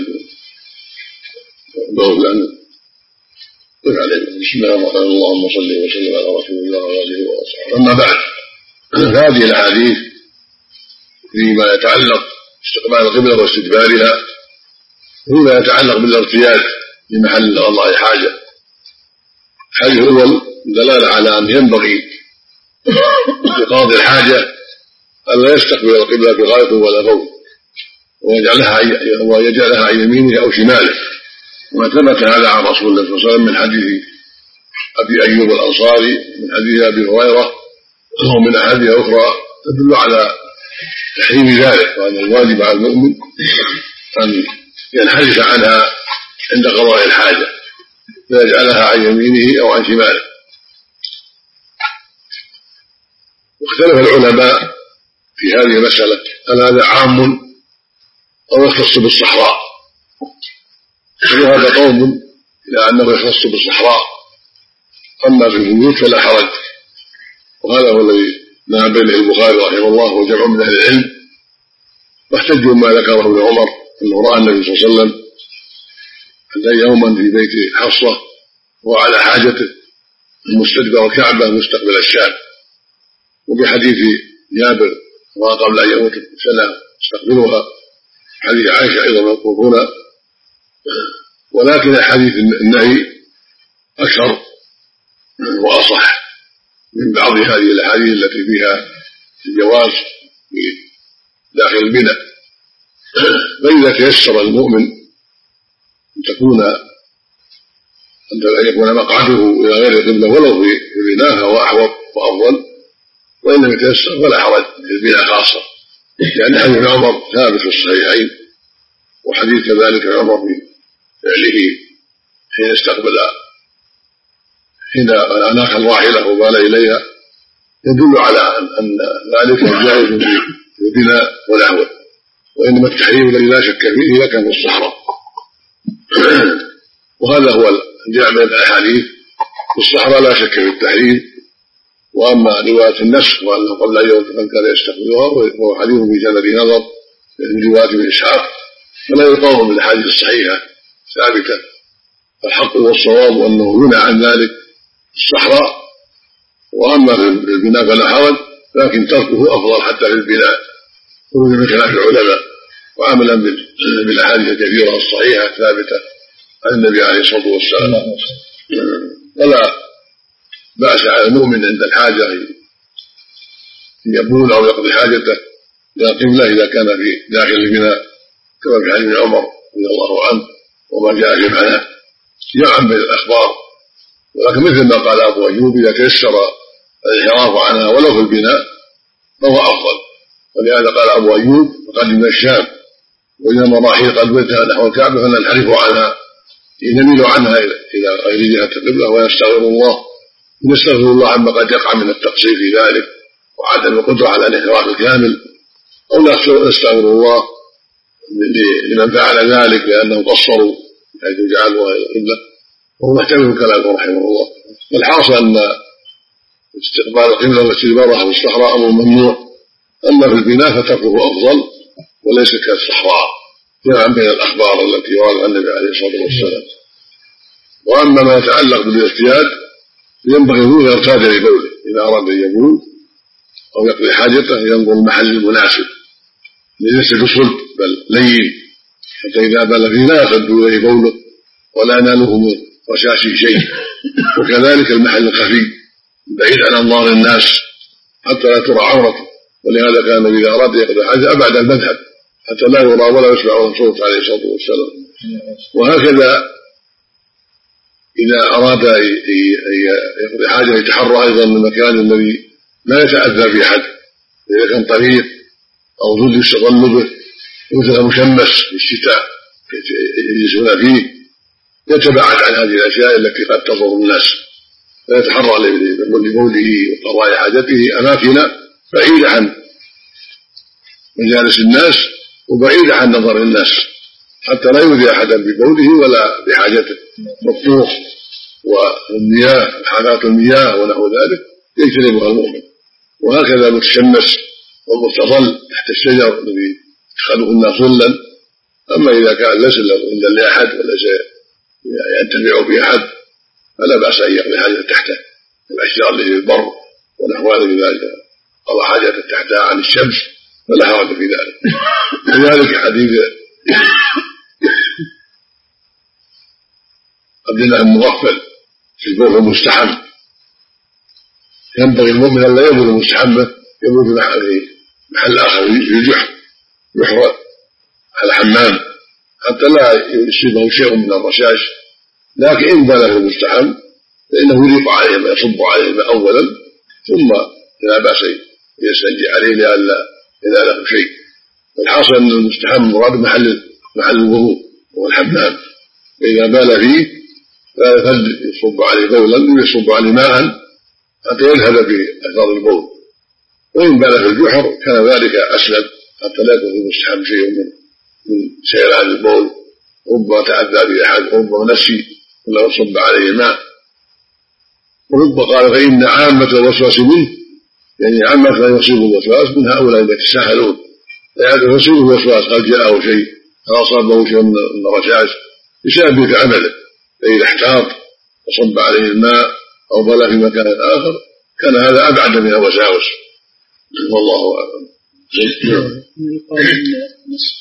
باب لأن قل عليه. بسم الله الرحمن الرحيم. اللهم صل وسلم على رسول الله وآله وصحبه. أما بعد فهذه الأحاديث فيما يتعلق باستقبال القبلة واستدبارها فيما يتعلق بالارتياد لمحل قضاء حاجة. الحديث الأول دلالة على أن ينبغي لقاضي الحاجة ألا يستقبل القبلة بغائط ولا بول ويجعلها ويجعلها عن يمينه أو شماله. وما ثبت هذا عن رسول الله صلى الله عليه وسلم من حديث أبي أيوب الأنصاري من حديث أبي هريرة ومن أحاديث أخرى تدل على تحريم ذلك وأن الواجب على المؤمن أن ينحرف عنها عند قضاء الحاجة فيجعلها عن يمينه أو عن شماله. واختلف العلماء في هذه المسألة هل هذا عام أو يختص بالصحراء. وهذا قوم إلى أنه يختص بالصحراء أما في البيوت فلا حرج. وهذا هو الذي نهى بينه البخاري رحمه الله وجمع من أهل العلم واحتجوا ما ذكره ابن عمر أنه رأى النبي صلى الله عليه وسلم أتى يوما في بيت حفصة وعلى حاجته المستدبر الكعبة مستقبل الشام. وبحديث جابر وقبل أن يموت سنة استقبلها حديث عائشة أيضا مذكور هنا. ولكن حديث النهي أكثر وأصح من بعض هذه الأحاديث التي فيها الجواز في داخل البناء. فإذا تيسر المؤمن أن تكون أن يكون مقعده إلى غير القبلة ولو في بناها وأحوط وأفضل وإن لم يتيسر فلا حرج في البناء خاصة لأن حديث عمر ثابت في الصحيحين وحديث كذلك عمر في فعله حين استقبل حين أناخ الراحلة وبال إليها يدل على أن ذلك جائز في البناء ونحوه. وإنما التحريم الذي لا شك فيه لكن في الصحراء. وهذا هو الجمع بين الأحاديث. في الصحراء لا شك في التحريم. وأما رواية النسخ وأنه قبل أن يوم كان يستقبلها وهو حديث في سند نظر من رواية ابن إسحاق فلا يقاوم بالأحاديث الصحيحة ثابتة. الحق والصواب أنه ينهى عن ذلك في الصحراء. وأما في البناء فلا حرج لكن تركه أفضل حتى في البناء خروجا من خلاف العلماء وعملا بالأحاديث الكثيرة الصحيحة الثابتة عن النبي عليه الصلاة والسلام. ولا بأس على المؤمن عند الحاجة يبول أو يقضي حاجته إلى القبلة إذا كان في داخل البناء كما في حديث عمر رضي الله عنه وما جاء في معناه جمعا بين الأخبار. ولكن مثل ما قال أبو أيوب إذا تيسر الانحراف عنها ولو في البناء فهو أفضل. ولهذا قال أبو أيوب قدم الشام وإذا مراحيل قلبتها نحو الكعبة فننحرف عنها نميل عنها إلى غير جهة القبلة ونستغفر الله نستغفر الله عما قد يقع من التقصير في ذلك وعدم القدرة على الانحراف الكامل، أو نستغفر الله لمن فعل ذلك لأنهم قصروا حيث جعلوا القبلة، وهو محتمل كلامه رحمه الله. والحاصل أن استقبال القبلة واستدبارها في الصحراء أمر ممنوع، أما في البناء فتركه أفضل وليس كالصحراء جمعا بين الأخبار التي ورد عن النبي عليه الصلاة والسلام. وأما ما يتعلق بالاعتياد ينبغي أن يرتاد لبوله إذا أراد أن يبول أو يقضي حاجته ينظر المحل المناسب ليس بصلب بل لين حتى إذا بال فيه لا يصد إليه بوله ولا يناله من رشاشه شيء. وكذلك المحل الخفي بعيد عن أنظار الناس حتى لا ترى عورته، ولهذا كان إذا أراد يقضي حاجة أبعد المذهب حتى لا يرى ولا يسمع صوت عليه الصلاة والسلام. وهكذا إذا أراد يقضي حاجة يتحرى أيضا من المكان الذي لا يتأذى في أحد، إذا كان طريق أو ظل يستظل به مثل مشمس في الشتاء يجلسون فيه يتباعد عن هذه الأشياء التي قد تضر الناس، فيتحرى لبوله وقضاء حاجته أماكن بعيدة عن مجالس الناس وبعيدة عن نظر الناس حتى لا يؤذي أحدا ببوله ولا بحاجته. والطرق والمياه حاجات المياه ونحو ذلك يجتنبها المؤمن. وهكذا المتشمس والمستظل تحت الشجر الذي يدخله الناس ظلا. أما إذا كان ليس ظلا لأحد وليس ينتفع بأحد فلا بأس أن يقضي حاجة تحته الأشجار التي في البر ونحو ذلك قضى حاجة تحتها عن الشمس فلا حرج في ذلك. كذلك حديث عبد الله المغفل في البول المستحم ينبغي المؤمن أن لا يبول مستحمه يبول في محل آخر في الجحر يحرى على حمام حتى لا يصيبه شيء من الرشاش. لكن إن بال في المستحم فإنه يريق عليه ما يصب عليه أولا ثم لا بأس يستنجي عليه لئلا إذا له شيء. والحاصل أن المستحم مراد محل محل الوضوء هو الحمام، فإذا بال فيه لا يصب عليه بولا ويصب عليه ماء حتى يذهب بأثار البول. وإن بال في الجحر كان ذلك أسلم حتى لا يكون في المستحم شيء من من سيران البول، ربما تأذى بأحد ربما نسي ولا يصب عليه ماء. وربما قال فإن عامة الوسواس منه يعني عامة لا يصيب الوسواس من هؤلاء الذين يتساهلون لا يصيب الوسواس قد جاءه شيء أو أصابه شيء من الرشاش يشابه عمله، فإذا احتاط وصب عليه الماء أو بال في مكان آخر كان هذا أبعد من الوساوس والله أعلم. يقال أن نسخ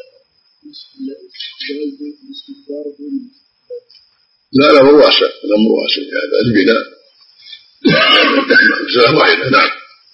الاستغفار لا لا هو واسع الأمر واسع هذا البناء مسألة واحدة. نعم.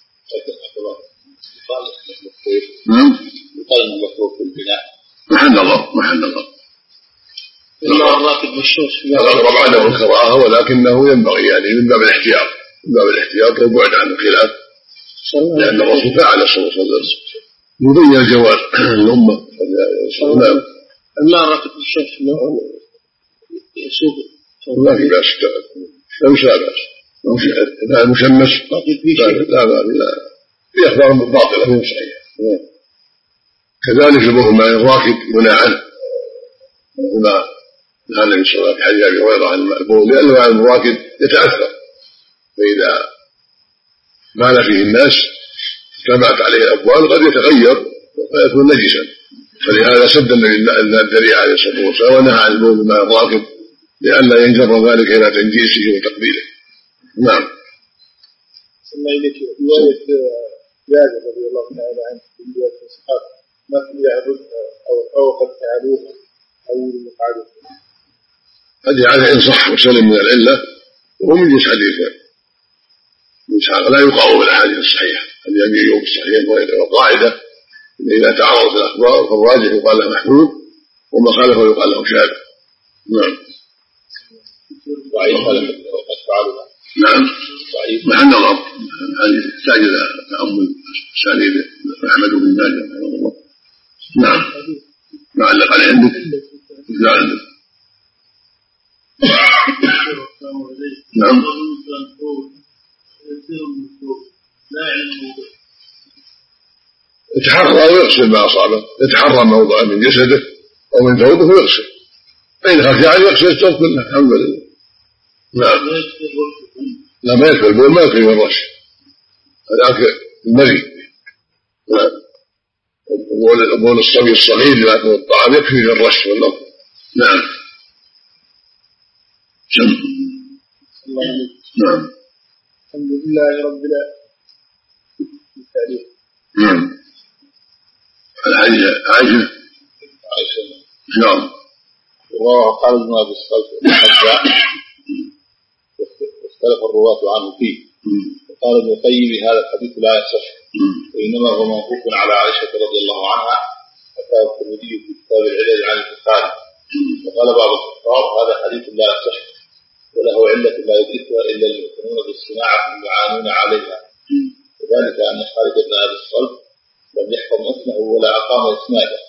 يقال أنه مكروه في البناء محل الله محل الله إلا الراكب والشوش الأقرب عنه الكراهة ولكنه ينبغي يعني من باب الاحتياط من باب الاحتياط والبعد عن الخلاف لأن الرسول فعل صلى الله عليه وسلم يبين الجواز الأمة. إلا الراكب والشوش يسوق ما في بأس ليس بأس إذا مشمس لا لا لا في أخبار باطلة غير صحيحة. كذلك البول مع الراكب ينهى عنه هنا نهى النبي صلى الله عليه وسلم في حديث أبي هريرة عن البول لأن مع الراكب يتأثر فإذا مال فيه الناس اجتمعت عليه الأبوال قد يتغير فيكون نجسا، فلهذا سد الذريعة عليه الصلاة والسلام ونهى عن البول مع الراكب لئلا ينجر ذلك إلى تنجيسه وتقبيله. نعم. ثم إليك رواية جابر رضي الله تعالى عنه في رواية إسحاق ما في يعبدها أو أو قد فعلوها أو المقعدة. هذه على إن صح وسلم من العلة وهو من جنس حديث إسحاق لا يقاوم الأحاديث الصحيحة. هذه أبي أيوب الصحيح وقاعدة إذا تعارضت الأخبار فالراجح يقال له محمود وما خالفه يقال له شاذ. نعم. ضعيف قد فعلوها. نعم. ضعيف. مع النظر هذه تحتاج إلى تأمل أسانيد أحمد بن ماجه رحمه الله. نعم. ما علق عليه عندك؟ لا عندك. نعم. يتحرى ويغسل ما أصابه، يتحرى موضعا من جسده أو من ثوبه ويغسل، فإن خشي أن يغسل الثوب كله الحمد لله. نعم. لا ما يكفي البول، ما يكفي الرش، هذاك المري. نعم. بول الصبي الصغير لما يكون الطعام يكفي للرش والنظر. نعم. سم. نعم. الحمد لله رب العالمين. نعم. الحديث عائشة. عائشة. نعم. وقال ابن أبي الصلت واختلف الرواة عنه فيه. وقال ابن القيم هذا الحديث لا يصح وإنما هو موقوف على عائشة رضي الله عنها حتى الترمذي في كتاب العلل عن البخاري. وقال بعض الكفار هذا حديث لا يصح وله علة لا يدركها إلا المؤمنون بالصناعة يعانون عليها، وذلك أن خالد بن أبي الصلت لم يحفظ متنه ولا أقام إسناده،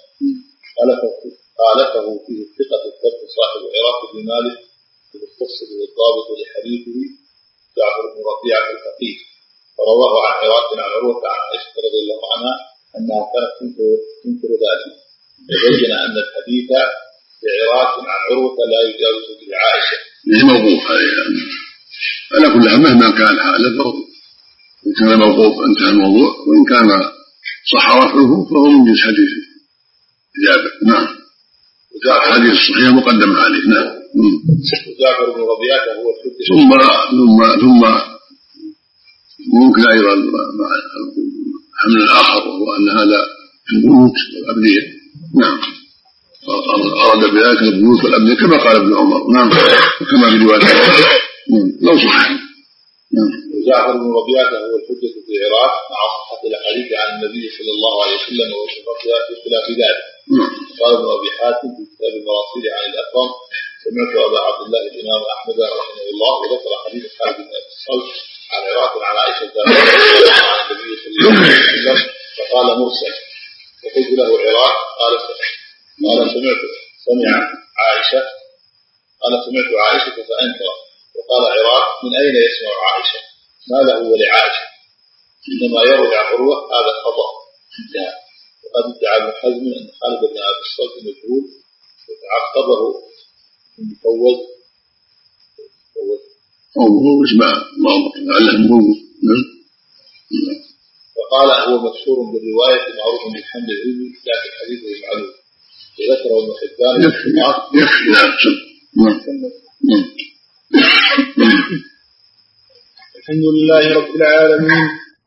خالفه فيه الثقة الثبت صاحب العراق بن مالك المتصل والضابط لحديثه جعفر بن ربيعة الفقيه، فرواه عن عراق عن عروة عن عائشة رضي الله عنها أنها كانت تنكر ذلك، وبين أن الحديث بعراق عن عروة لا يجاوز به عائشة. هي موقوف عليها على كل حال مهما كان حاله موقوف، إن كان موقوف انتهى الموضوع، وإن كان صح رفعه فهو من جنس حديث جابر. نعم. الحديث الصحيح مقدم عليه. نعم. وجعفر بن ربيعة هو الحجة. ثم ثم ثم ممكن أيضا مع حمل الآخر وهو أن هذا في البيوت والأبنية. نعم. أراد بذلك البيوت والأبنية كما قال ابن عمر. نعم. كما في رواية لو صح. نعم. وجعفر بن ربيعة هو الحجة في العراق مع صحة الحديث عن النبي صلى الله عليه وسلم وصفاتها في خلاف ذلك. قال ابن أبي حاتم في كتاب المراسيل عن الأكرم سمعت أبا عبد الله الإمام أحمد رحمه الله وذكر حديث خالد بن أبي الصلت عن عراق عن عائشة عن النبي صلى الله عليه وسلم فقال مرسل، وقلت له عراق قال قال سمعت سمع عائشة قال سمعت عائشة فأنكر، وقال عراق من أين يسمع عائشة؟ ما له ولعائشة؟ إنما يروي عن عروة هذا خطأ. وقد ادعى ابن حزم أن خالد بن أبي الصلت مجهول وتعقبه المفوض المفوض أو اسمع ما علّه المفوض. فقال هو مشهور بالرواية معروف بالحمد العلمي لكن حديثه معلوم، وذكره ابن حبان. يكفي يكفي. نعم. الحمد لله رب العالمين.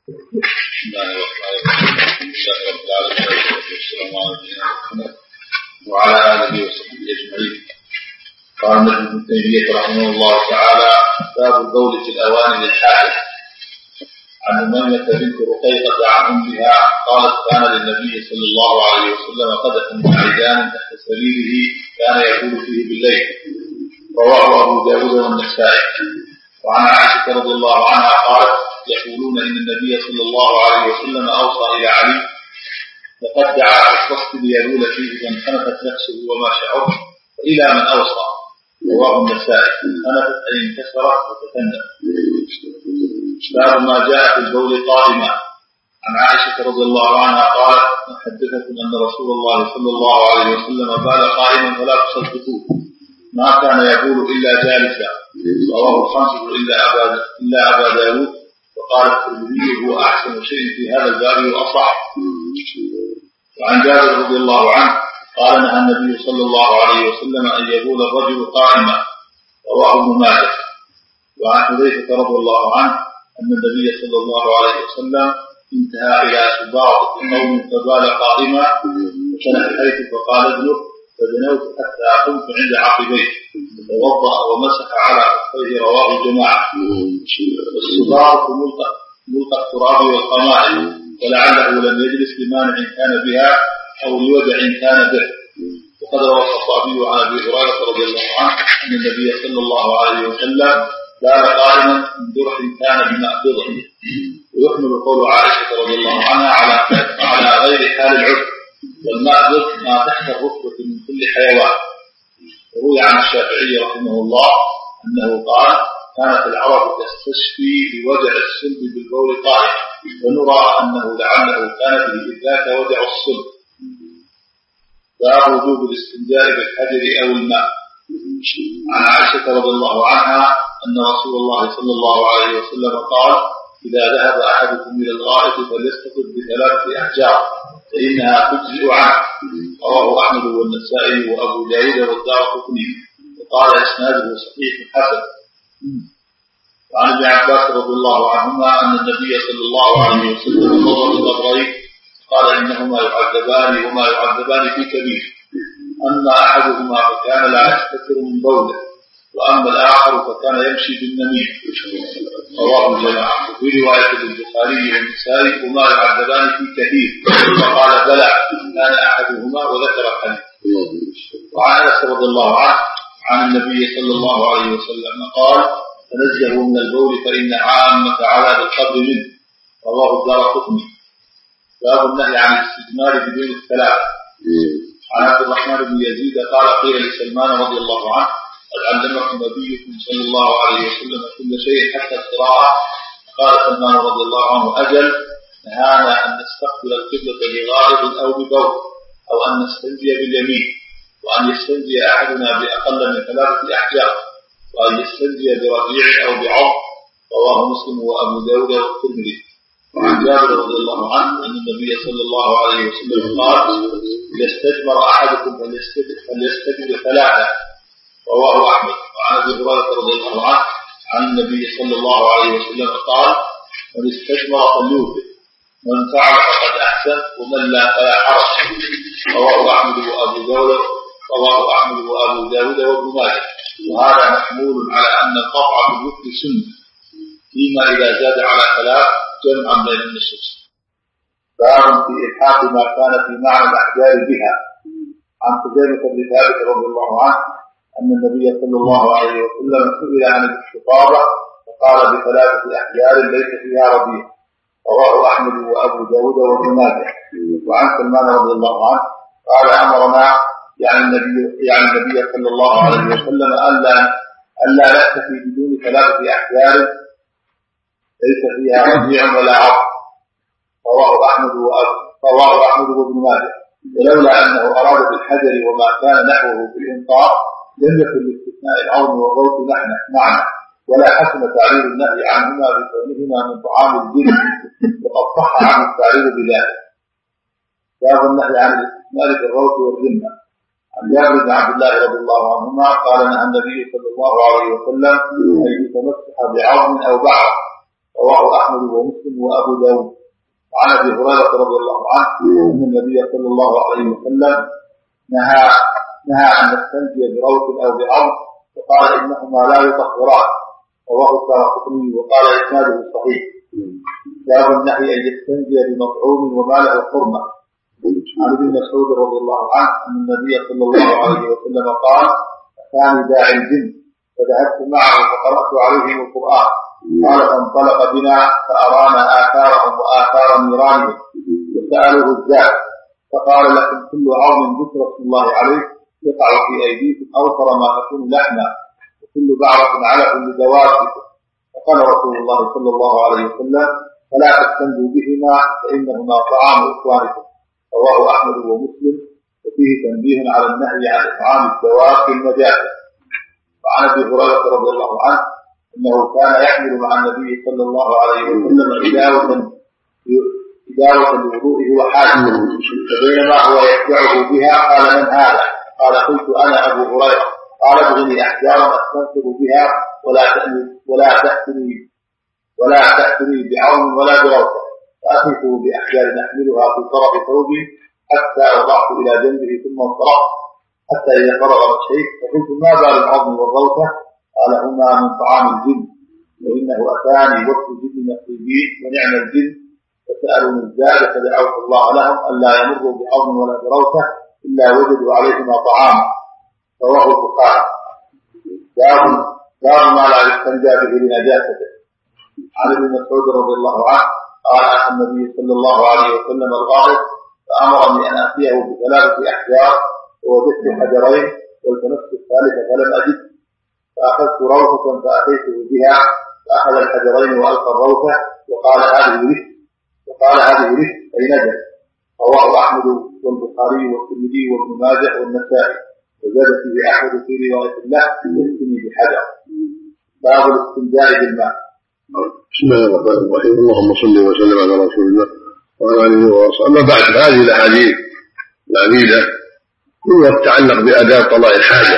وعلى آله وصحبه أجمعين. قال ابن تيمية رحمه الله تعالى باب البول في الأواني للحاجة. عن أميمة بنت رقيقة عن أمها قالت كان للنبي صلى الله عليه وسلم قدح من عيدان تحت سريره كان يقول فيه بالليل، رواه أبو داود والنسائي. وعن عائشة رضي الله عنها قالت يقولون إن النبي صلى الله عليه وسلم أوصى إلى علي فقد دعا الصف ليبول فيه فانحنفت نفسه وما شعر فإلى من أوصى، رواه النسائي. انحنفت أي انكسرت وتكنت. باب ما جاء في البول قائما. عن عائشة رضي الله عنها قالت حدثتكم أن رسول الله صلى الله عليه وسلم بال قائما فلا تصدقوه ما كان يقول إلا جالسا، رواه الخمسة إلا أبا إلا أبا داود. وقال الترمذي هو أحسن شيء في هذا الباب وأصح. وعن جابر رضي الله عنه قال نهى النبي صلى الله عليه وسلم أن يبول الرجل قائما، رواه ابن ماجه. وعن حذيفة رضي الله عنه أن النبي صلى الله عليه وسلم انتهى إلى سباطة قوم فبال قائما وكان حيث فقال ابنه فدنوت حتى قمت عند عقبيه فتوضأ ومسح على كفيه. رواه الجماعة. والسباطة ملقى التراب والقمائل ولعله لم يجلس لمانع كان بها أو لوجع كان به. وقد روى الخطابي عن أبي هريرة رضي الله عنه أن النبي صلى الله عليه وسلم بال قائما من جرح كان بمأبضه. ويحمل قول عائشة رضي الله عنها على على غير حال العرف، والمأبض ما تحت الركبة من كل حيوان. وروي عن الشافعي رحمه الله أنه قال كانت العرب تستشفي بوجع الصلب بالبول قائما، ونرى أنه لعله كان به ذاك وجع الصلب. باب وجوب الاستنجاء بالحجر أو الماء. عن عائشة رضي الله عنها أن رسول الله صلى الله عليه وسلم قال إذا ذهب أحدكم إلى الغائط فليستطب بثلاثة أحجار فإنها تجزئ عنه. رواه أحمد والنسائي وأبو داود والدارقطني وقال إسناده صحيح حسن. وعن ابن عباس رضي الله عنهما أن النبي صلى الله عليه وسلم مر بقبرين قال إنهما يعذبان وما يعذبان في كبير، أما أحدهما فكان لا يستتر من بوله وأما الآخر فكان يمشي بالنميم. رواه الجماعة. وفي رواية البخاري والنسائي وما يعذبان في كثير فقال بلى كان أحدهما وذكر الحديث. وعن أنس رضي الله عنه عن النبي صلى الله عليه وسلم قال تنزهوا من البول فإن عامة عذاب القبر منه. رواه الدارقطني. باب النهي عن الاستجمار بدون الثلاث. عن عبد الرحمن بن يزيد قال قيل لسلمان رضي الله عنه قد علمكم نبيكم صلى الله عليه وسلم كل شيء حتى القراءة. قال سلمان رضي الله عنه أجل نهانا أن نستقبل القبلة بغائب أو ببول أو أن نستنجي باليمين وأن يستنجي أحدنا بأقل من ثلاثة أحجار وأن يستنجي برجيع أو بعض. رواه مسلم وأبو داود والترمذي. وعن جابر رضي الله عنه أن النبي صلى الله عليه وسلم قال إذا استجمر أحدكم فليستجمر ثلاثة. رواه أحمد. وعن أبي هريرة رضي الله عنه عن النبي صلى الله عليه وسلم قال من استجمر فليوتر من فعل فقد أحسن ومن لا فلا حرج. رواه أحمد وأبو داود رواه أحمد وأبو داود وابن ماجه. وهذا محمول على أن القطع بالوتر سنة فيما إذا زاد على ثلاث جمعا بين النصوص. باب في إلحاق ما كان في معنى الأحجار بها. عن خزيمة بن ثابت رضي الله عنه أن النبي صلى الله عليه وسلم سئل عن الاستطابة فقال بثلاثة أحجار ليس فيها ربيع. رواه أحمد وأبو داود وابن ماجه. وعن سلمان رضي الله عنه قال أمرنا يعني النبي يعني النبي صلى الله عليه وسلم ألا ألا نكتفي بدون ثلاثة أحجار ليس فيها ربيع ولا عظم. رواه أحمد رواه أحمد وابن ماجه. ولولا أنه أراد بالحجر وما كان نحوه في الإنطاق لم يكن لاستثناء العظم والروث معنى ولا حسن تعليل النهي عنهما بكونهما من طعام الجن وقد صح عنه التعليل بذلك. باب النهي عن الاستثناء بالروث والذمة. عن جابر بن عبد الله رضي الله عنهما قال نهى النبي صلى الله عليه وسلم أن يتمسح بعظم أو بعض. رواه أحمد ومسلم وأبو داود. وعن أبي هريرة رضي الله عنه أن النبي صلى الله عليه وسلم نهى نهى أن نستنجي بروث أو بعظم وقال إنهما لا يطهران. رواه الدارقطني وقال إسناده صحيح. باب النهي أن يستنجي بمطعوم وما له حرمة. عن ابن مسعود رضي الله عنه أن النبي صلى الله عليه وسلم قال أتاني داعي الجن فذهبت معه فقرأت عليهم القرآن قال فانطلق بنا فأرانا آثارهم وآثار نيرانهم وسألوه الزاد فقال لكم كل عظم ذكر اسم الله عليه يقع في أيديكم أوفر ما تكون لحما وكل بعرة علف لدوابكم. فقال رسول الله صلى الله عليه وسلم فلا تستنجوا بهما فإنهما طعام إخوانكم. رواه أحمد ومسلم. وفيه تنبيه على النهي عن إطعام الدواب في المجازر. وعن أبي هريرة رضي الله عنه أنه كان يحمل مع النبي صلى الله عليه وسلم إداوة إداوة لوضوئه وحاجته فبينما هو يتبعه بها قال من هذا؟ قال قلت أنا أبو هريرة. قال ابغني أحجارا أستنصر بها ولا تأتني ولا تأتني ولا تأتني بعون ولا بروثة. فأتيته بأحجار أحملها في طرف ثوبي حتى وضعت إلى جنبه ثم انصرفت حتى إذا فرغ مشيت فقلت ما بال العظم والروثة؟ قال هما من طعام الجن وإنه أتاني وقت الجن نقيبين ونعم الجن فسألوا من زاد فدعوت الله لهم ألا يمروا بعظم ولا بروثة إلا وجدوا عليهما طعام. رواه البخاري. باب باب ما لا يستنجى به لنجاسته. عن ابن مسعود رضي الله عنه قال أتى النبي صلى الله عليه وسلم الغائط فأمرني أن أتيه بثلاثة أحجار ووجدت حجرين والتمست الثالثة فلم أجد فأخذت روثة فأتيته بها فأخذ الحجرين وألقى الروثة وقال هذه رشد وقال هذه رشد أي نجس. رواه أحمد والبخاري والترمذي وابن ماجه والنسائي وزاد فيه أحمد في رواية الله يستني بحجر. باب الاستنجاء بالماء. بسم الله الرحمن الرحيم. اللهم صل وسلم على رسول الله وعلى اله وصحبه. اما بعد هذه الاحاديث العديده كلها تتعلق باداب قضاء الحاجه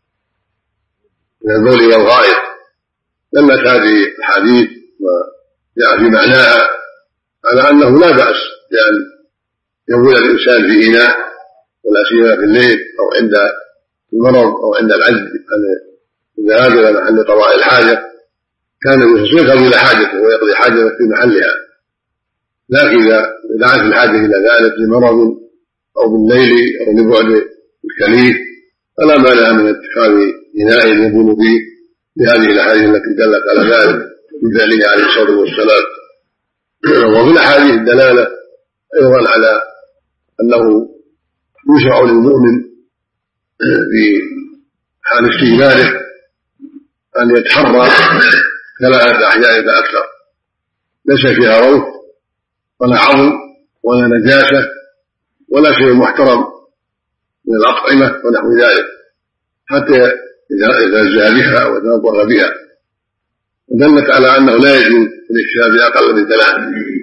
من البول والغائط. دلت هذه الاحاديث وجاء في معناها على انه لا باس بان يبول الانسان في اناء ولا سيما في الليل او عند المرض او عند العجز عن الذهاب الى محل قضاء الحاجه. كان يذهب الى حاجته ويقضي حاجته في محلها، لكن اذا دعت الحاجه الى ذلك لمرض او بالليل او لبعد الكليف فلا مانع من اتخاذ اناء يبول فيه بهذه الاحاديث التي دلت على ذلك بفعله عليه الصلاه والسلام. وفي الاحاديث الدلاله ايضا على انه يشرع للمؤمن في حال استجماله ان يتحرى ثلاثة أحجار فأكثر ليس فيها روث ولا عظم ولا نجاسة ولا شيء محترم من الأطعمة ونحو ذلك حتى يتنزه بها ويتنظف بها. ودلت على أنه لا يجوز الاكتفاء بأقل من ثلاثة.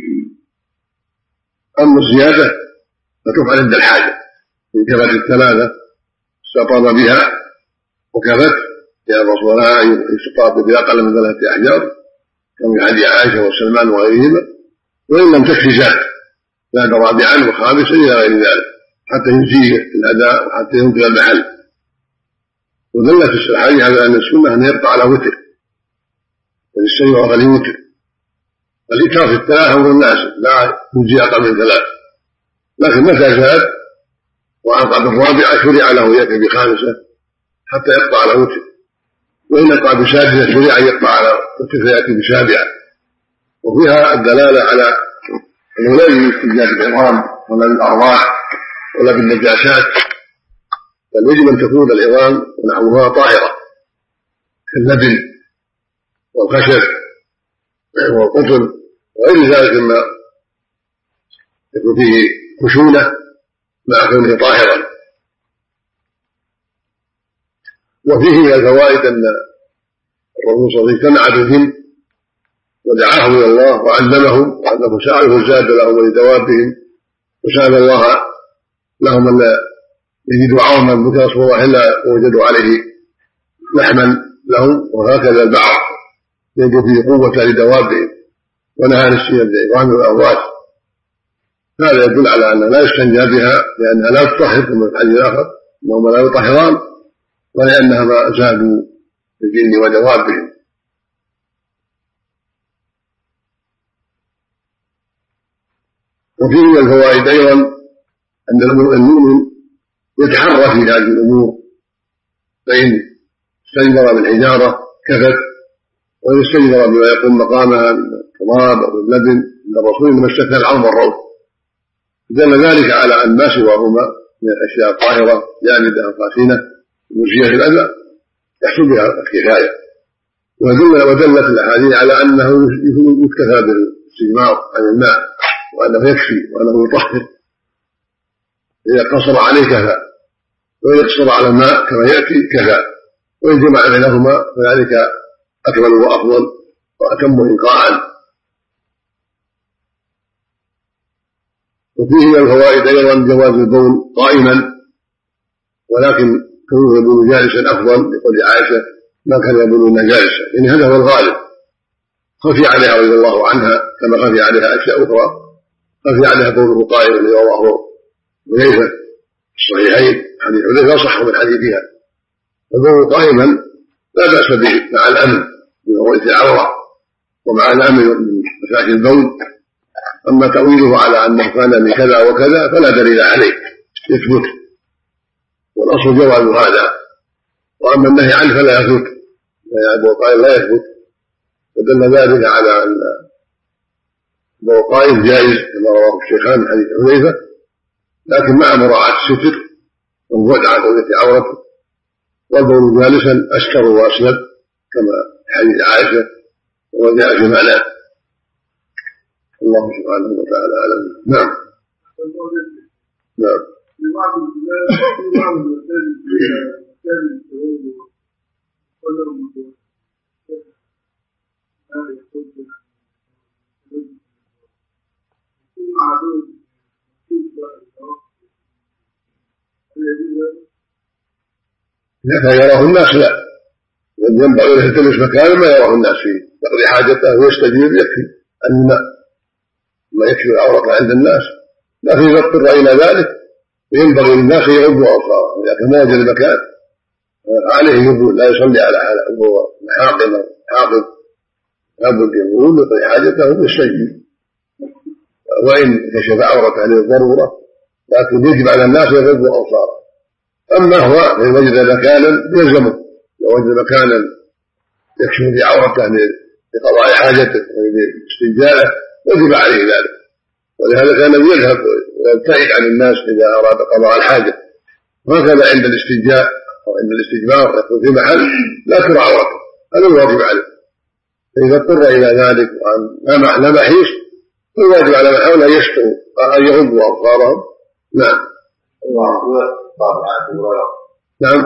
أما الزيادة فتفعل عند الحاجة إن كفت الثلاثة استطاب بها وكفت يا الرسول الله أن يستطاب بأقل من ثلاثة أحجار كما في حديث عائشة وسلمان وغيرهما، وإن لم تكفي زاد زاد رابعا وخامسا إلى غير ذلك حتى يجزيه الأداء وحتى ينقل المحل. ودلت الحديث على أن السنة أن يبقى على وتر فللسيء فليوتر فالإكثار في الثلاثة أمر الناس لا يجزي أقل من ثلاث، لكن متى زاد وأبقى بالرابعة شرع له يأتي بخامسة حتى يقطع على وتر، وإن يقطع بسادسة شرع أن يقطع على وتر فيأتي بسابعة. وفيها الدلالة على أنه لا يجوز الاستنجاء بالعظام ولا بالأرواح ولا بالنجاسات، بل يجب أن تكون العظام ونحوها طاهرة كاللبن والخشب والقطن وغير ذلك مما يكون فيه خشونة مع كونه طاهرا. وفيه من الفوائد أن الرسول صلى الله عليه وسلم اجتمع بالجن ودعاهم إلى الله وعلمهم وأنه سأله الزاد لهم ولدوابهم وسأل الله لهم أن يجدوا عظما ذكر رسول الله إلا وجدوا عليه لحما لهم، وهكذا البعض يجد فيه قوة لدوابهم ونهى عن السير بعظام الأرواح. هذا يدل على أن لا يستنجى بها لأنها لا تطهر من الحديث الآخر أنهما لا يطهران ولأنهما زادوا الجن ودوابهم. وفيه من الفوائد أيضا أن المؤمن يتحرى في هذه الأمور، فإن استنجر بالحجارة كفت، وإن استنجر بما يقوم مقامها من التراب أو اللبن من الرسول إنما استثنى العظم والروث. دل ذلك على أن ما سواهما من الأشياء الطاهرة جامدة خاشنة مزية الأذى يحصل بها الكفاية. ودلت الأحاديث على أنه يكتفى بالاستجمار عن الماء وأنه يكفي وأنه يطهر، إذا قصر عليه كفى، وإن يقصر على الماء كما يأتي كفى، وإن جمع بينهما فذلك أكمل وأفضل وأتم إنقاعا. وفيه من الفوائد أيضا جواز البول قائما، ولكن كونه يبول جالسا أفضل لقول عائشة ما كان يبولون جالسا، يعني هذا هو الغالب. خفي عليها رضي الله عنها كما خفي عليها أشياء أخرى وفي عليها قوله قائما الذي رواه حذيفة الصحيحين حديث حذيفة أصح من حديثها. فالبول قائما لا بأس به مع الأمن من رؤية العورة ومع الأمن من مفاش البول. أما تأويله على أنه كان من كذا وكذا فلا دليل عليه يثبت، والأصل جواز هذا. وأما النهي عنه فلا يثبت، البول قائم لا يثبت، ودل ذلك على أن البول قائم جائز كما رواه الشيخان من حديث حذيفة، لكن مع مراعاة الستر والبعد عن رؤية عورته. والبول جالسا أشكر وأسلم كما حديث عائشة وجاء في معناه. الله سبحانه وتعالى أعلم. نعم. نعم. إذا يراه الناس لا، ينبغي له يلتمس مكانا ما يراه الناس فيه، يقضي حاجته ويستجيب يكفي أن ما يكفي العورة عند الناس، لكن إذا اضطر إلى ذلك ينبغي للناس يغضوا أبصارهم إذا كان يجد المكان عليه يقول لا يصلي على حال هو حاقد حاقد لابد يقول يقضي حاجته ويستجيب، وإن كشف عورته للضرورة لكن يجب على الناس يغضوا أبصارهم. أما هو إن وجد مكانا يلزمه، لو وجد مكانا يكشف في عورته لقضاء حاجته واستنجاءه وجب عليه ذلك، ولهذا كان يذهب ويبتعد عن الناس إذا أراد قضاء الحاجة. وهكذا عند الاستنجاء أو عند الاستجمار يكون في محل لا ترى عورته، هذا الواجب عليه. فإذا اضطر إلى ذلك وأن لا محيص فالواجب على من حوله يشكو أن يغضوا أبصارهم. نعم. نعم.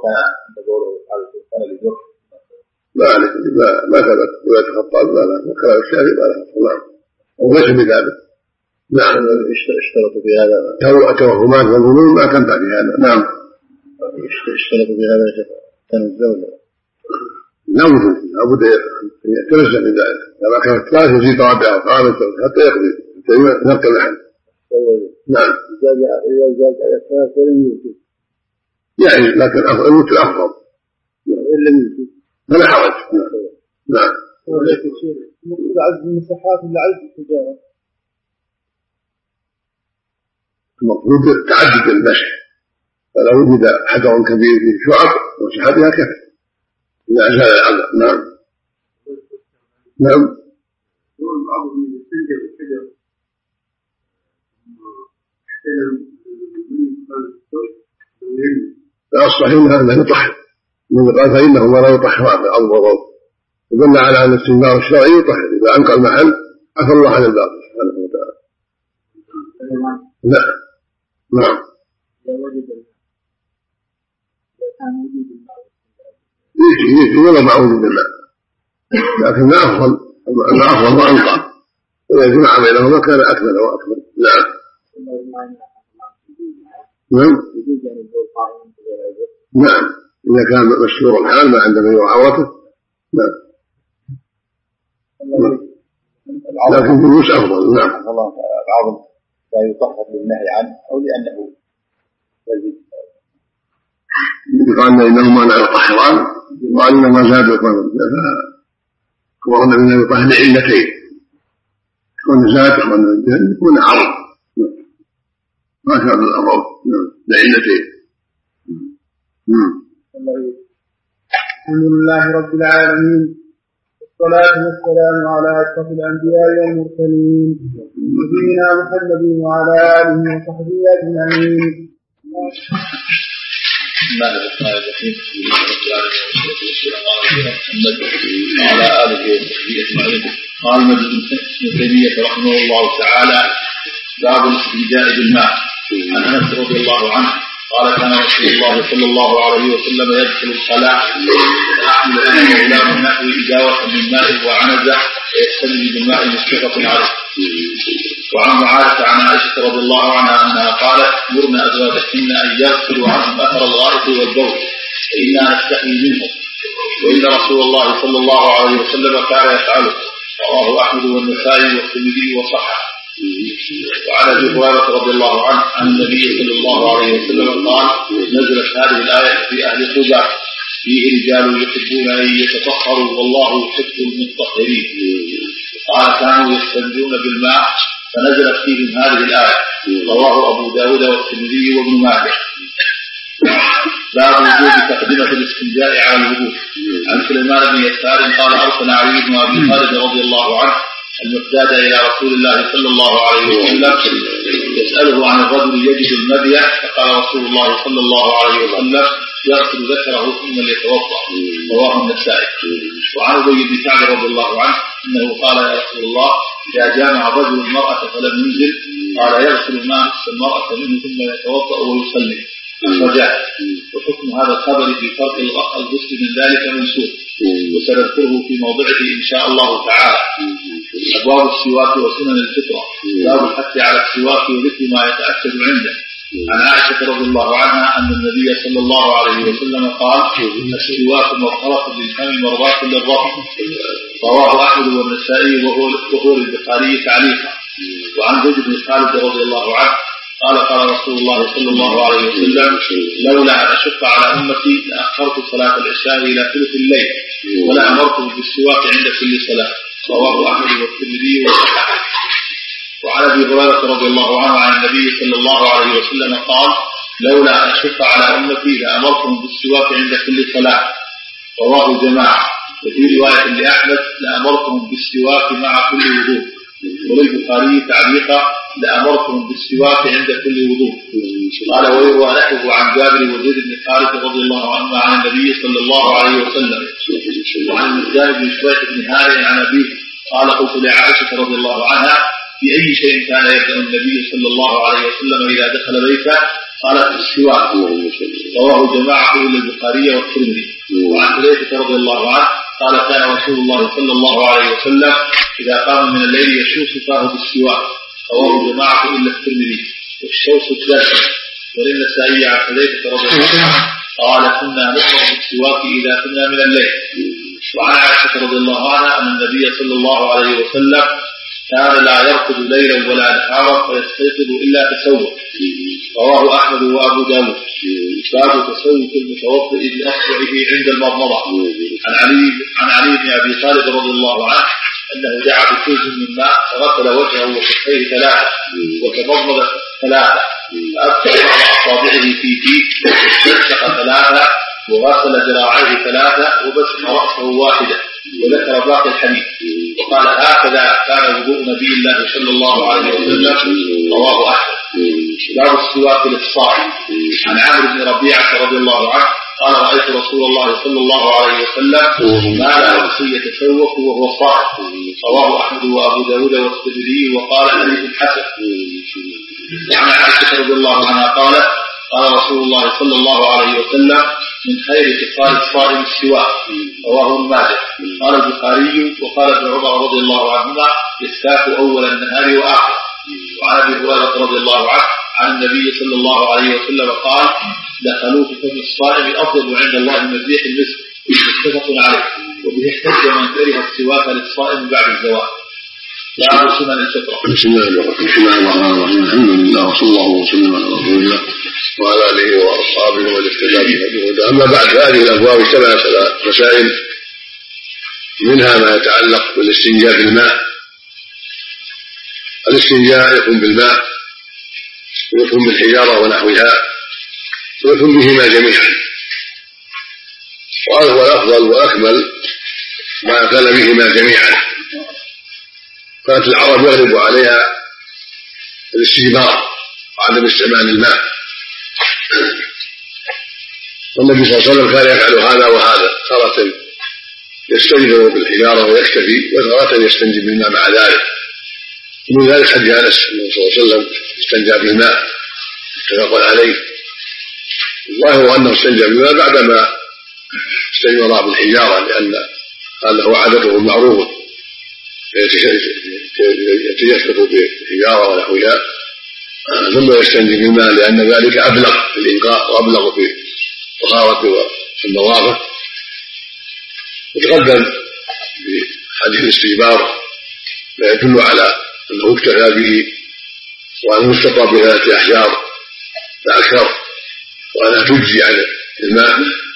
ما عليك ما ثبت ولا تخطى لا لا كلام الشافعي ما له. نعم. وليس بذلك. نعم. اشترطوا في هذا توهمات وظنون ما تنفع في هذا. نعم. اشترطوا في هذا تنزل لا وجود لابد يتنزل من ذلك. لما كانت ثلاثة يزيد رابعة وخامسة حتى يقضي حتى ينقل المحل. نعم. إذا زاد على الثلاث ولم يوجد يعني لكن الموت الأفضل إلا يوجد فلا حرج. نعم. مقصود عزم المساحات ولا عزم التجارة؟ المقصود تعدد المشي، فلو وجد حجر كبير في شعب وشحبها كفر إذا أزال العذر. نعم. نعم. لا الصحيح أنه يطهر من قال فإنه ما لا يطهر في الأرض والروض، يدل على أن الاستنجاء الشرعي يطهر إذا أنقى المحل عفى الله عن الباقي سبحانه وتعالى. نعم. نعم. يجي يجي ولا مع وجود الماء، لكن ما أفضل ما أفضل ما أنقى، وإذا جمع بينهما كان أكمل وأكمل. نعم. نعم. نعم إذا كان مشهور الحال ما عندما يرى عورته. نعم. لكن الجلوس أفضل. نعم. الله العظم لا يطهر للنهي عنه أو لأنه يزيد. قال إنه مانع الطهران وقال إنما زاد القانون فكبرنا من يطهر لعلتين، يكون زاد ومن يكون عرض ما كان الأمر لعلتين. الحمد لله رب العالمين، والصلاة والسلام على أشرف الأنبياء والمرسلين نبينا محمد وعلى آله وصحبه أجمعين. بسم الله الرحمن الرحيم. محمد وعلى آله وصحبه أجمعين. قال ابن تيمية رحمه الله تعالى: باب الاستنجاء بالماء. عن أنس رضي الله عنه قال: كان رسول الله صلى الله عليه وسلم يدخل الخلاء فأحمل أنا وغلام نحو إجاوة من ماء وعنزة ويستنجي بالماء مشفقة عليه. وعن معاذة عن عائشة رضي الله عنها أنها قالت: مرنا أزواجهن أن يغسلوا عنهم أثر الغائط والبول فإنا نستحي منه، وإن رسول الله صلى الله عليه وسلم كان يفعله. رواه أحمد والنسائي والترمذي وصححه. وعن ابي هريره رضي الله عنه عن النبي صلى الله عليه وسلم قال: نزلت هذه الايه في اهل قباء فيه رجال يحبون ان يتطهروا والله يحب المطهرين. قال: كانوا يستنجون بالماء فنزلت فيهم هذه الايه. رواه ابو داود والترمذي وابن ماجه. باب وجوب تقدمه الاستنجاء على الوضوء. عن سليمان بن يسار قال: ارسل علي بن ابي طالب رضي الله عنه المقداد الى رسول الله صلى الله عليه وسلم يساله عن الرجل يجد المذي، فقال رسول الله صلى الله عليه وسلم: يغسل ذكره ثم يتوضا. رواه النسائي. وعن ابي بن كعب رضي الله عنه انه قال: يا رسول الله، اذا جامع الرجل المراه فلم ينزل قال: يغسل ما مس المراه منه ثم يتوضا ويصلي. أخرجاه. وحكم هذا الخبر في فرق الغسل من ذلك منسوخ، وسنذكره في موضعه إن شاء الله تعالى. أبواب السواك وسنن الفطرة. باب الحث على السواك وذكر ما يتأكد عنده. عن عائشة رضي الله عنها أن النبي صلى الله عليه وسلم قال: السواك مطهرة للفم مرضاة للرب. رواه أحمد والنسائي وهو للبخاري تعليقا. وعن زيد بن خالد رضي الله عنه قال: قال رسول الله صلى الله عليه وسلم: لولا أن أشق على أمتي لأخرت صلاة العشاء إلى ثلث الليل ولا أمرتهم بالسواك عند كل صلاة. رواه أحمد والترمذي وصححه. وعن أبي هريرة رضي الله عنه عن النبي صلى الله عليه وسلم قال: لولا أن أشق على أمتي لأمرتهم بالسواك عند كل صلاة. رواه جماعة. وفي رواية لأحمد: لأمرتهم بالسواك مع كل وضوء. وللبخاري تعليقا: لأمرتم بالسواك عند كل وضوء. قال: ويروى نحوه عن جابر وزيد بن خالد رضي الله عنهما عن النبي صلى الله عليه وسلم. وعن المقداد بن شويح بن هانئ عن أبيه قال: قلت لعائشة رضي الله عنها: بأي شيء كان يبدأ النبي صلى الله عليه وسلم إذا دخل بيته؟ قالت: بالسواك. رواه جماعة إلا البخاري والترمذي. وعن حذيفة رضي الله عنه قال: كان رسول الله صلى الله عليه وسلم إذا قام من الليل يشوش فاه بالسواك. رواه جماعة إلا الترمذي. والشوش الداخل. وللنسائي عن حذيفة رضي الله عنه قال: كنا نقرأ بالسواك إذا كنا من الليل. وعن عائشة رضي الله عنها أن النبي صلى الله عليه وسلم كان لا يرقد ليلا ولا نهارا فيستيقظ إلا تسوق. رواه أحمد وأبو داود. باب تسوق المتوضئ بأصبعه عند المضمضة. عن علي عن علي بن أبي طالب رضي الله عنه أنه دعا بكوز من ماء فغسل وجهه وكفيه ثلاثة وتمضمض ثلاثة فأدخل بعض أصابعه في فيه واستنشق ثلاثة وغسل ذراعيه ثلاثة وبسم رأسه واحدة وذكر باقي الحديث وقال: هكذا كان وضوء نبي الله صلى الله عليه وسلم. رواه أحمد. باب السواك للصائم. عن عامر بن ربيعة رضي الله عنه قال: رأيت رسول الله صلى الله عليه وسلم ما لا يحصي يتسوق وهو صائم. رواه أحمد وأبو داود والترمذي وقال: حديث حسن. وعن عائشة رضي الله عنها قالت: قال رسول الله صلى الله عليه وسلم: من خير خصال الصائم السواك. رواه ابن ماجه. قال البخاري وقال ابن عمر رضي الله عنهما: يستاك أول النهار وآخر. وعن ابي هريرة رضي الله عنه عن النبي صلى الله عليه وسلم قال: دخلوا في فم الصائم أطيب عند الله من ريح المسك. متفق عليه. وبه احتج من كره السواك للصائم بعد الزواج. باب سنن الفطرة. بسم الله الرحمن الرحيم. الحمد لله وصلى الله وسلم على رسول الله وعلى آله وأصحابه ومن اهتدى بهديه. أما بعد، هذه الأبواب اشتملت على مسائل، منها ما يتعلق بالاستنجاء بالماء. الاستنجاء يكون بالماء ويكون بالحجارة ونحوها ويكون بهما جميعا، والأفضل وأكمل ما كان بهما جميعا. كانت العرب يغلب عليها الاستجمار وعدم استعمال الماء، والنبي صلى الله عليه وسلم كان يفعل هذا وهذا، تارة يستنجر بالحجارة ويكتفي، وتارة يستنجي بالماء مع ذلك. ومن ذلك حديث أنس النبي صلى الله عليه وسلم استنجى بالماء متفق عليه. الظاهر أنه استنجى بالماء بعدما استنجر بالحجارة، لأن هذا هو عادته المعروفة، يتجفف بالحجارة ونحوها ثم يستنجي بالماء، لأن ذلك أبلغ في الإنقاء وأبلغ في الطهارة والنظافة. وتقدم بحديث الاستجمار ما يدل على أنه اكتفى به وأنه استقى بثلاثة أحجار لا أكثر وأنها تجزي عن الماء.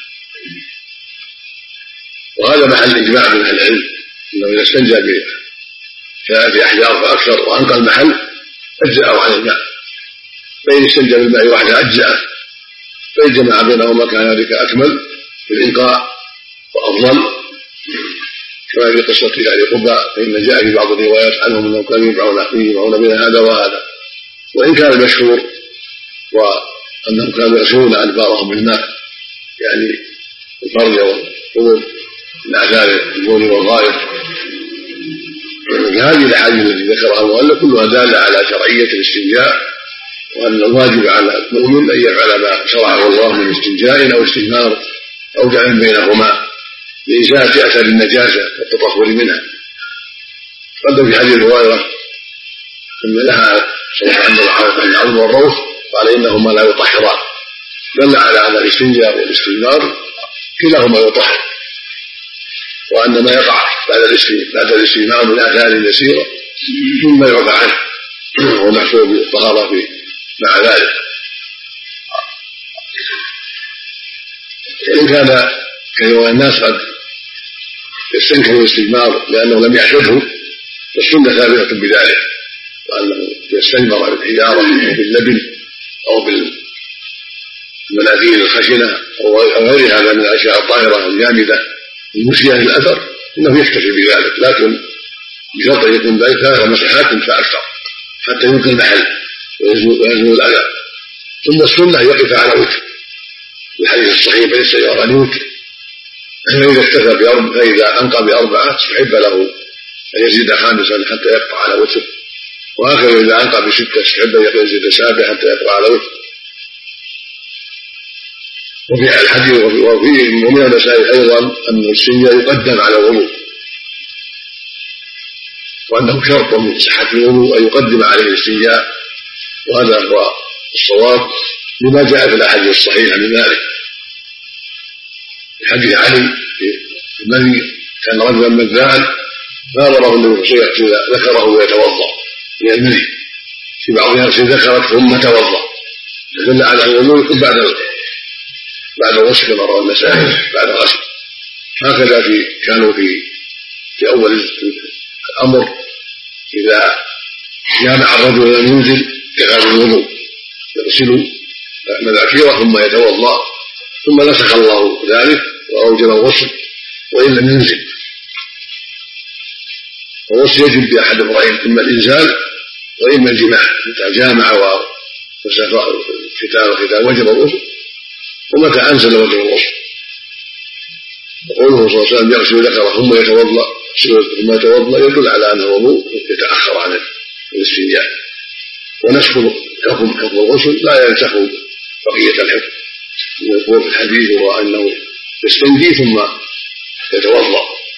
وهذا محل إجماع من أهل العلم أنه إذا استنجى بثلاثة أحجار فأكثر وأنقى المحل أجزأه عن الماء، فإن استنجى بالماء واحدة أجزأه، فإن جمع بينهما كان ذلك أكمل في الإنقاء وأفضل، كما في قصة أهل قباء فإن جاء في بعض الروايات عنهم أنهم كانوا يجمعون بين هذا وهذا. وإن كان المشهور وأنهم كانوا يغسلون أدبارهم بالماء يعني الفرج والقبور من آثار البول والغائط. هذه الأحاديث التي ذكرها المؤلف كلها دالة على شرعية الاستنجاء، وأن الواجب على المؤمن أن يفعل ما شرعه الله من استنجاء أو استجمار أو جعل بينهما لإزالة أثر النجاسة والتطهر منها. قدم في حديث هريرة أن لها العظم والروث قال إنهما لا يطهران، دل على أن الاستنجاء والاستجمار كلاهما يطهر، وأن ما يقع بعد الاستجمار من آثار يسيرة مما يعفى عنه ومحسوب بالطهارة مع ذلك. إن كان كثير من الناس قد يستنكر الاستجمار لأنه لم يعتده، فالسنة ثابتة بذلك، وأنه يستجمر بالحجارة أو باللبن أو بالمناديل الخشنة أو غير هذا من الأشياء الطاهرة الجامدة المسيئة للأثر، إنه يكتفي بذلك، لكن بشرط أن يكون ذلك ثلاث مسحات فأكثر حتى يمكن المحل ويزول الأذى. ثم السنة يقف على وتر، الحديث الصحيح بين السيارة عن وتر، فإذا اكتفى بأربع فإذا أنقى بأربعة استحب له أن يزيد خامسا حتى يقطع على وتر، وهكذا إذا أنقى بستة استحب أن يزيد سابع حتى يقطع على وتر. وفي الحديث وفي ومن المسائل أيضا أن الاستنجاء يقدم على الوضوء، وأنه شرط من صحة الوضوء أن يقدم عليه الاستنجاء، وهذا هو الصواب لما جاء في الأحاديث الصحيحة من ذلك. في حديث علي في المني كان رجلا مذاعا فأمره النبي صلى الله عليه وسلم ذكره ويتوضأ من المني، في بعض يغسل ذكرت ثم توضأ، فدل على الوضوء يكون بعد بعد الغسل كما روى النسائي بعد الغسل. هكذا في كانوا في في أول الأمر إذا جامع الرجل ولم ينزل كغير الوضوء يغسل مذاكيره ثم يتوضأ، ثم نسخ الله ذلك وأوجب الغسل وإن لم ينزل. والغسل يجب بأحد أمرين، إما الإنزال وإما الجماع، متى جامع ومسك ختان وختان وجب الغسل، ومتى أنزل وجب الغسل. وقوله صلى الله عليه وسلم يغسل ذكره ثم يتوضأ ثم يتوضأ يدل على أن الوضوء يتأخر عن الاستنجاء، ونسخ حكم حكم الغسل لا ينسخ بقية الحكم. يقول في الحديث هو أنه يستنجي ثم يتوضأ.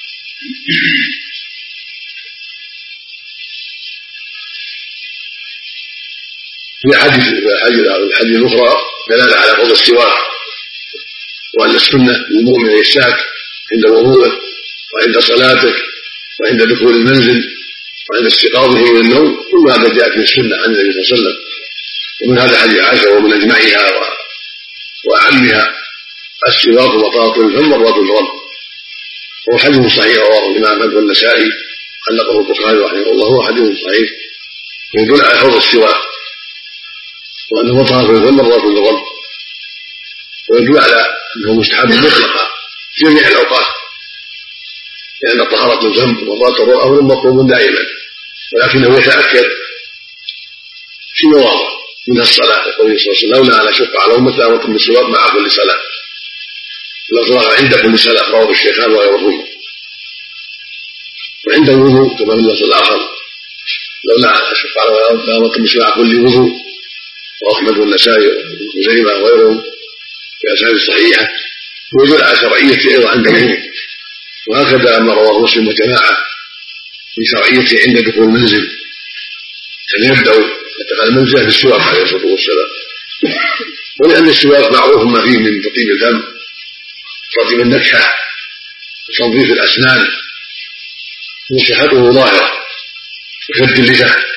في حديث الحديث الأخرى دلالة على فضل السواك، وأن السنة للمؤمن يستاك عند وضوءه وعند صلاته وعند دخول المنزل وعند استيقاظه من النوم، كل هذا جاء في السنة عن النبي صلى الله عليه وسلم. ومن هذا حديث عائشة ومن أجمعها وأعمها السواك مطاط الفم مرات الرب، وهو حديث صحيح رواه الإمام أحمد والنسائي علقه البخاري رحمه الله، هو حديث صحيح يدل على فضل السواك وأنه مطاط الفم مرات الرب، ويدل على أنه مستحب مطلقا في جميع الأوقات، لأن طهارة الذنب وطهارة أمر مطلوب دائما، ولكنه يتأكد في مواضع من الصلاة. يقول صلى الله عليه وسلم لولا أن أشق على أمتي لأمرتهم بالسواك مع كل صلاة، الأصغر عند كل صلاة رواه الشيخان وغيرهما، وعند الوضوء كما في اللفظ الآخر لولا أن أشق على أمتي لأمرتهم بالسواك كل وضوء، وأحمد والنسائي وزينة وغيرهم في أسانيد صحيحة، ويدل على شرعيته أيضا عند الوضوء. وهكذا ما رواه مسلم وجماعة في شرعيته عند دخول المنزل، كان يبدأ دخل المنزل بالسواك عليه الصلاة والسلام، ولأن السواك معروف ما فيه من تطيب الفم تطيب النكهة وتنظيف الأسنان، وصحته ظاهرة وشد اللسان،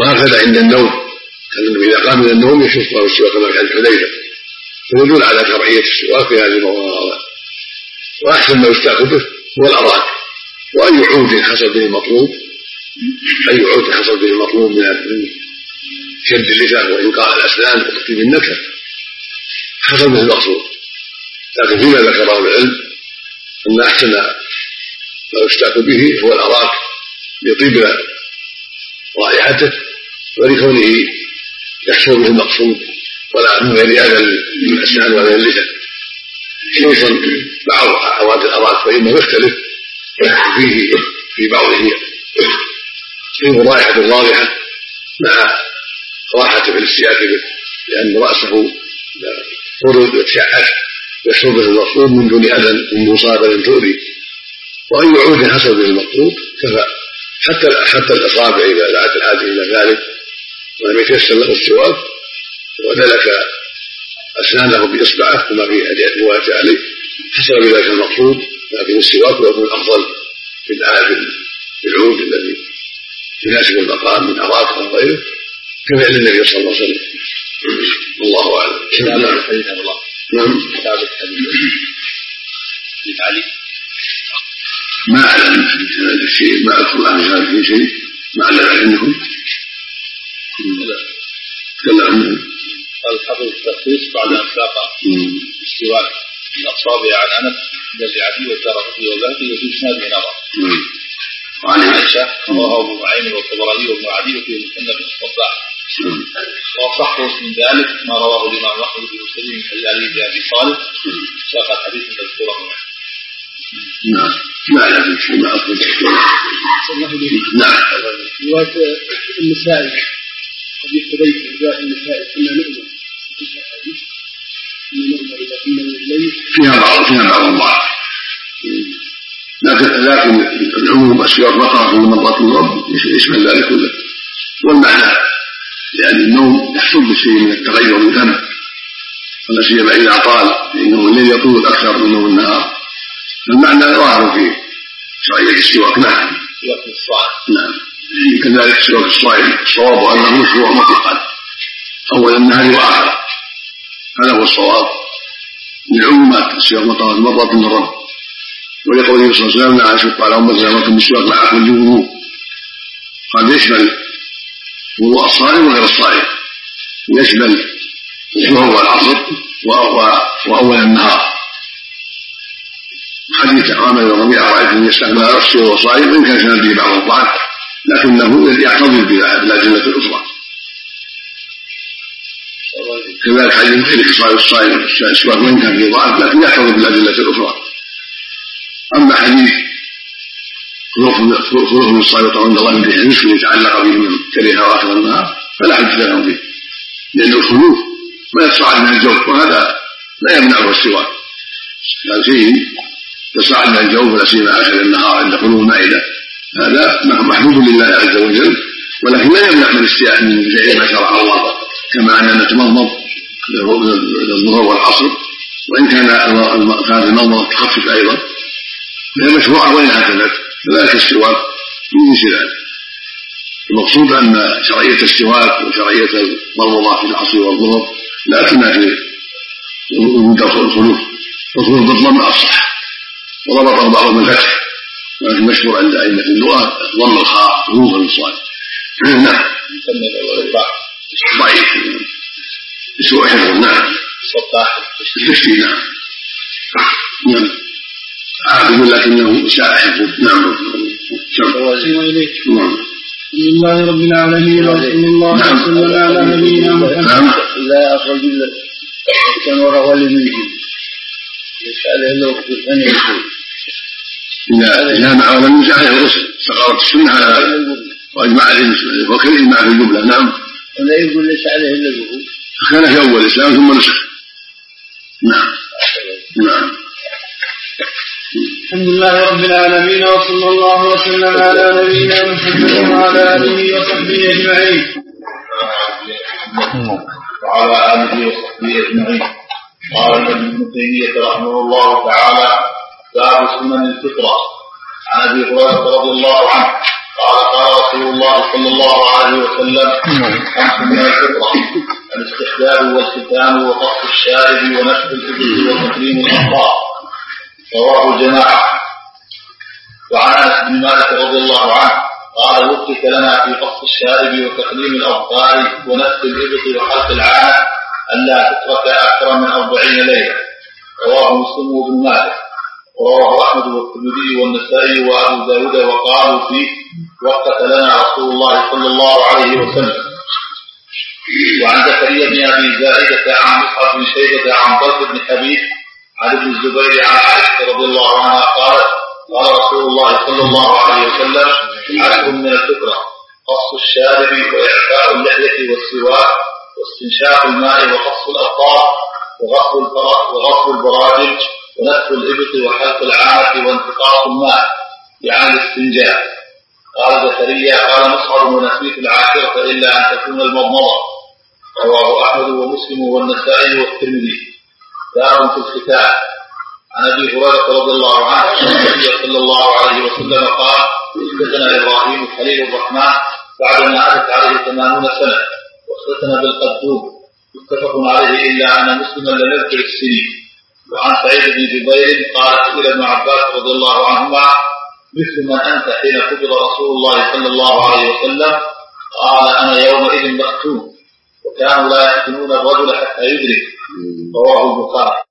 وهكذا عند النوم كان إذا قام من النوم يشف له السواك كما كان حذيفة، فيدل على شرعية السواك في هذه المواضع. وأحسن ما يستاك به هو الأراك، وأي عود حصل به المطلوب أي عود حصل به المطلوب من شد اللسان وإنقاء الأسنان وترتيب النكهة حصل به المقصود. لكن فيما ذكره العلم أن أحسن ما يستاك به هو الأراك لطيب رائحته ولكونه يحصل به المقصود ولا من غير أذى للأسنان ولا للسان، خصوصا بعض أعواد الأراك فإنه يختلف فيه في بعضه فيه رائحة واضحة مع راحة في الاستياك به، لأن رأسه فرد وتشعث يحصل به المقصود من دون أذى من مصابة تؤذي. وأي عود حصل به المقصود كفى، حتى حتى الأصابع إذا دعت الحاجة إلى ذلك ولم يتيسر له السواك ودلك أسنانه بإصبعه كما في رواية علي حصل بذلك المقصود. لكن السواك يكون أفضل في العود الذي يناسب المقام من أراك أو غيره كفعل النبي صلى الله عليه وسلم. الله أعلم. نعم. ما أعلم هذا الشيء، ما أذكر عن هذا شيء، ما أعلم عندكم. تكلم قال الحافظ التخصيص بعد أن ساق السواك الأصابع عن أنس الذي عدي والدارقطني والبهقي وفي إسناده نظر. وعن عائشة رواه أبو نعيم والطبراني وابن عدي وفي مسند الصباح. وصحه من ذلك ما رواه الإمام أحمد بن مسلم من حديث علي بن أبي طالب ساق الحديث المذكور هنا. نعم. ما أعلم شيء، ما أذكر. نعم. رواية النسائي حديث حذيفة رواية النسائي كنا نؤمن فيها بعض فيها بعض الضعف، لكن لكن العموم السواك بقرة كل مرة الرب يشمل ذلك كله. والمعنى يعني النوم يحصل بشيء من التغير الدم، ولا سيما إذا طال فإنه الليل يطول أكثر من نوم النهار. المعنى ظاهر فيه شرعية السواك. نعم. نعم. كذلك سواك الصائم الصواب أنه مشروع مطلقا أول النهار وآخر، هذا هو الصواب من عمومات السواك مطلقا مرة من الرب. ولقوله صلى الله عليه وسلم لا أشق على أمتي أمركم بالسواك مع كل وضوء، قد يشمل وضوء الصائم وغير الصائم، يشمل الظهر والعصر وأول النهار. حديث عامر بن ربيعة رأيت أن يستعمل نفسه وهو صائم وإن كان كان به بعض الضعف لكنه يعتضد بالأدلة الأخرى. كذلك حديث خلق صائم الصائم السواك وإن كان به ضعف لكن يعتضد بالأدلة الأخرى. أما حديث خروج من الصائم عند الله من الحديث يتعلق به من كره آخر النهار فلا حدث له به، لأن الخلوف ما يتصاعد من الجوف وهذا لا يمنعه السواك. كان شيء يصعد من الجوف ولا سيما آخر النهار عند خلوف المائدة هذا محبوب لله عز وجل، ولكن لا يمنع من استياء من فعل ما شرع الله، كما أننا نتمضمض للظهر والعصر وإن كان كانت المضمضة تخفف أيضا فهي مشروعة وإن اعتدت، كذلك السواك من جنس ذلك. المقصود أن شرعية السواك وشرعية المضمضة في العصر والظهر لا تنافي وجود الخلوف، والخلوف بالضم أصح وضبطه بعضهم الفتح، ولكن مشهور عند أئمة اللغة ضم الخاء خلوفا للصائم. نعم. ضعيف سوء حفظ. نعم. التشتيت. نعم. نعم. عابد لكنه ساء حفظ. نعم. نعم. بسم الله رب العالمين وصلى الله وسلم على نبينا محمد. لا أخرج إلا كان وراء والديه يسأله له في الثانية إذا إذا مع ولم يمسح عليه الغسل استقرت السنة على وأجمع الإنسان وكل إجماع في الجملة. نعم. ولا يقول ليس عليه إلا الوضوء، كان في أول الإسلام ثم نسخ. نعم. نعم. الحمد لله رب العالمين وصلى الله وسلم على نبينا محمد وعلى آله وصحبه أجمعين. وعلى آله وصحبه أجمعين. قال ابن تيمية رحمه الله تعالى: باب سنن الفطرة. عن أبي هريرة رضي الله عنه قال قال رسول الله صلى الله عليه وسلم خمس من الفطرة: الاستحباب والختان وقص الشارب ونفخ الإبط وتكريم الأطفال. رواه الجماعة. وعن أنس بن مالك رضي الله عنه قال: وفق لنا في قص الشارب وتكريم الأظفار ونفخ الإبط وحلق العانة ألا تترك أكثر من أربعين ليلة. رواه مسلم وابن ماجه. ورواه أحمد والترمذي والنسائي وأبو داود وقالوا فيه: وقت لنا رسول الله صلى الله عليه وسلم. وعن زكريا بن أبي زائدة عن مصعب بن شيبة عن طلق بن حبيب عن ابن الزبير عن عائشة رضي الله عنها قالت: قال رسول الله صلى الله عليه وسلم: عشر من الفطرة: قص الشارب وإعفاء اللحية والسواك واستنشاق الماء وقص الأطراف وغسل وغسل البراجم ونفخ الإبط وحلق العانة وانتقاص الماء يعني الاستنجاء. قال زكريا: قال مصعب: ونسيت العاشرة إلا أن تكون المضمضة. رواه أحمد ومسلم والنسائي والترمذي. باب في الختان. عن أبي هريرة رضي الله عنه أن النبي صلى الله عليه وسلم قال: اختتن إبراهيم خليل الرحمن بعدما عادت عليه ثمانون سنة واختتن بالقدوم. متفق عليه إلا أن مسلما لم يذكر السنين. وعن سعيد بن جبير قال: سئل ابن عباس رضي الله عنهما: مثل من أنت حين قبض رسول الله صلى الله عليه وسلم؟ قال: أنا يومئذ مختون. وكانوا لا يختنون الرجل حتى يدرك. رواه البخاري.